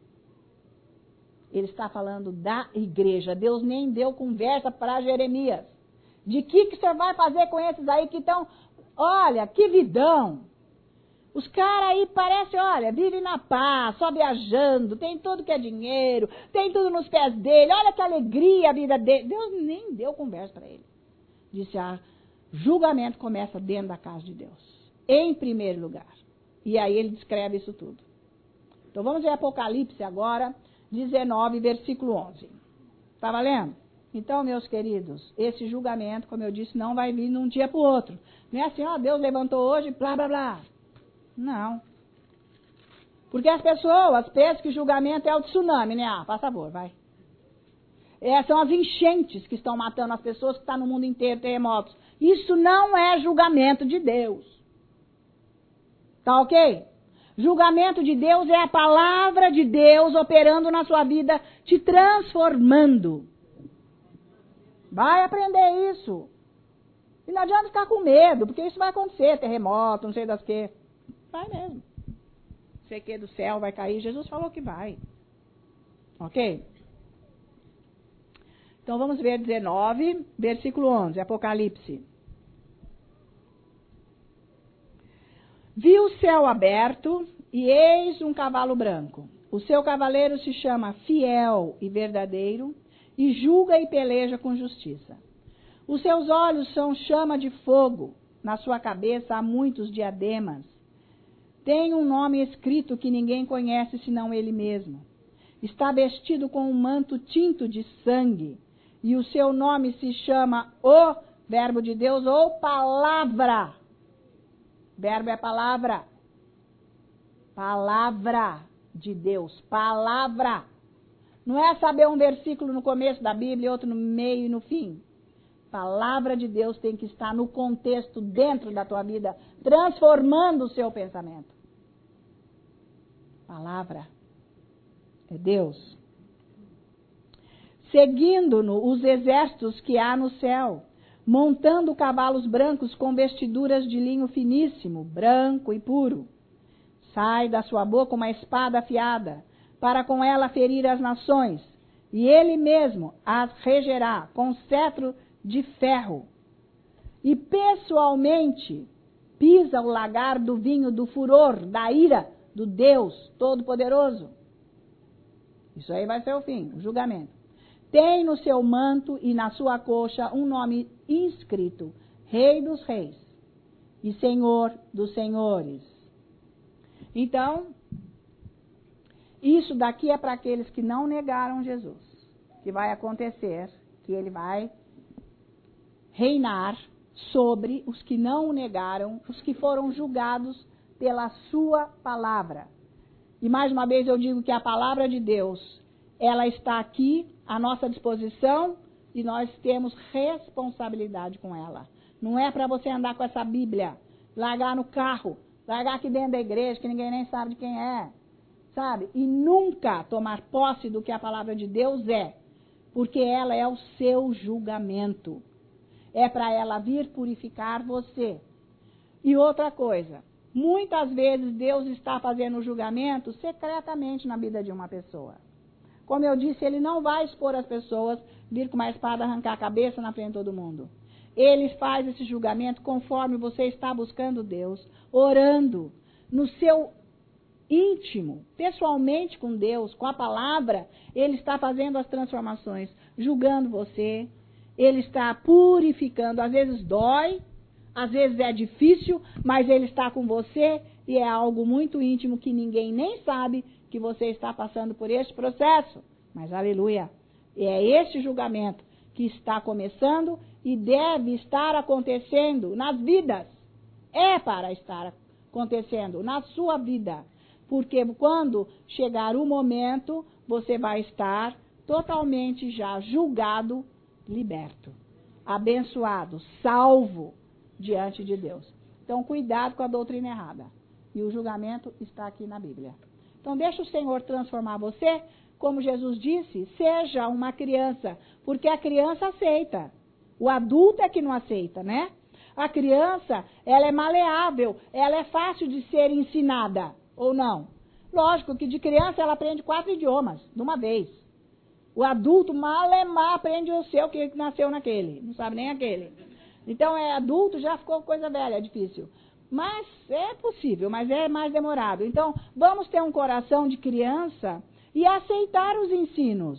Ele está falando da igreja. Deus nem deu conversa para Jeremias. De que você vai fazer com esses aí que estão... Olha, que vidão. Os caras aí parecem, olha, vivem na paz, só viajando, tem tudo que é dinheiro, tem tudo nos pés dele, olha que alegria a vida dele. Deus nem deu conversa para ele. Disse, julgamento começa dentro da casa de Deus. Em primeiro lugar. E aí ele descreve isso tudo. Então vamos ver Apocalipse agora, 19, versículo 11. Está valendo? Então, meus queridos, esse julgamento, como eu disse, não vai vir de um dia para o outro. Não é assim, ó, Deus levantou hoje, blá, blá, blá. Não. Porque as pessoas pensam que julgamento é o tsunami, né? Ah, faz favor, vai. São as enchentes que estão matando as pessoas que estão no mundo inteiro, terremotos. Isso não é julgamento de Deus. Tá ok? Julgamento de Deus é a palavra de Deus operando na sua vida, te transformando. Vai aprender isso. E não adianta ficar com medo, porque isso vai acontecer, terremoto, não sei das que. Vai mesmo. Não sei que do céu vai cair. Jesus falou que vai. Ok? Então vamos ver 19, versículo 11, Apocalipse. Vi o céu aberto e eis um cavalo branco. O seu cavaleiro se chama Fiel e Verdadeiro e julga e peleja com justiça. Os seus olhos são chama de fogo, na sua cabeça há muitos diademas. Tem um nome escrito que ninguém conhece senão ele mesmo. Está vestido com um manto tinto de sangue e o seu nome se chama o Verbo de Deus ou Palavra. Verbo é palavra. Palavra de Deus. Palavra. Não é saber um versículo no começo da Bíblia e outro no meio e no fim. Palavra de Deus tem que estar no contexto, dentro da tua vida, transformando o seu pensamento. Palavra é Deus. Seguindo-no os exércitos que há no céu, montando cavalos brancos com vestiduras de linho finíssimo, branco e puro. Sai da sua boca uma espada afiada, para com ela ferir as nações, e ele mesmo as regerá com cetro de ferro. E pessoalmente pisa o lagar do vinho do furor, da ira do Deus Todo-Poderoso. Isso aí vai ser o fim, o julgamento. Tem no seu manto e na sua coxa um nome inscrito, Rei dos Reis e Senhor dos Senhores. Então, isso daqui é para aqueles que não negaram Jesus, que vai acontecer, que ele vai reinar sobre os que não o negaram, os que foram julgados pela sua palavra. E mais uma vez eu digo que a palavra de Deus, ela está aqui à nossa disposição e nós temos responsabilidade com ela. Não é para você andar com essa Bíblia, largar no carro, largar aqui dentro da igreja, que ninguém nem sabe de quem é, sabe? E nunca tomar posse do que a palavra de Deus é, porque ela é o seu julgamento. É para ela vir purificar você. E outra coisa, muitas vezes Deus está fazendo o julgamento secretamente na vida de uma pessoa. Como eu disse, ele não vai expor as pessoas, vir com uma espada arrancar a cabeça na frente de todo mundo. Ele faz esse julgamento conforme você está buscando Deus, orando no seu íntimo, pessoalmente com Deus, com a palavra, ele está fazendo as transformações, julgando você, ele está purificando, às vezes dói, às vezes é difícil, mas ele está com você e é algo muito íntimo que ninguém nem sabe que você está passando por este processo. Mas aleluia, é este julgamento que está começando e deve estar acontecendo nas vidas. É para estar acontecendo na sua vida. Porque quando chegar o momento, você vai estar totalmente já julgado, liberto, abençoado, salvo diante de Deus. Então, cuidado com a doutrina errada. E o julgamento está aqui na Bíblia. Então, deixa o Senhor transformar você, como Jesus disse, seja uma criança, porque a criança aceita. O adulto é que não aceita, né? A criança, ela é maleável, ela é fácil de ser ensinada, ou não? Lógico que de criança ela aprende 4 idiomas, de uma vez. O adulto, malemar, aprende o seu, que nasceu naquele, não sabe nem aquele. Então, adulto, já ficou coisa velha, é difícil. Mas é possível, mas é mais demorado. Então, vamos ter um coração de criança e aceitar os ensinos.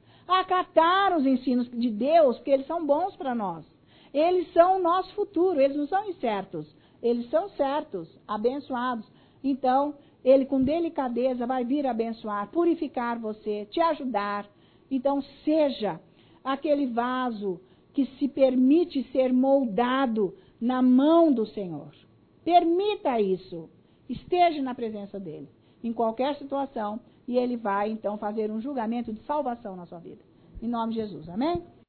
Acatar os ensinos de Deus, porque eles são bons para nós. Eles são o nosso futuro, eles não são incertos. Eles são certos, abençoados. Então, Ele com delicadeza vai vir abençoar, purificar você, te ajudar. Então seja aquele vaso que se permite ser moldado na mão do Senhor. Permita isso. Esteja na presença dele, em qualquer situação, e ele vai então fazer um julgamento de salvação na sua vida. Em nome de Jesus, amém?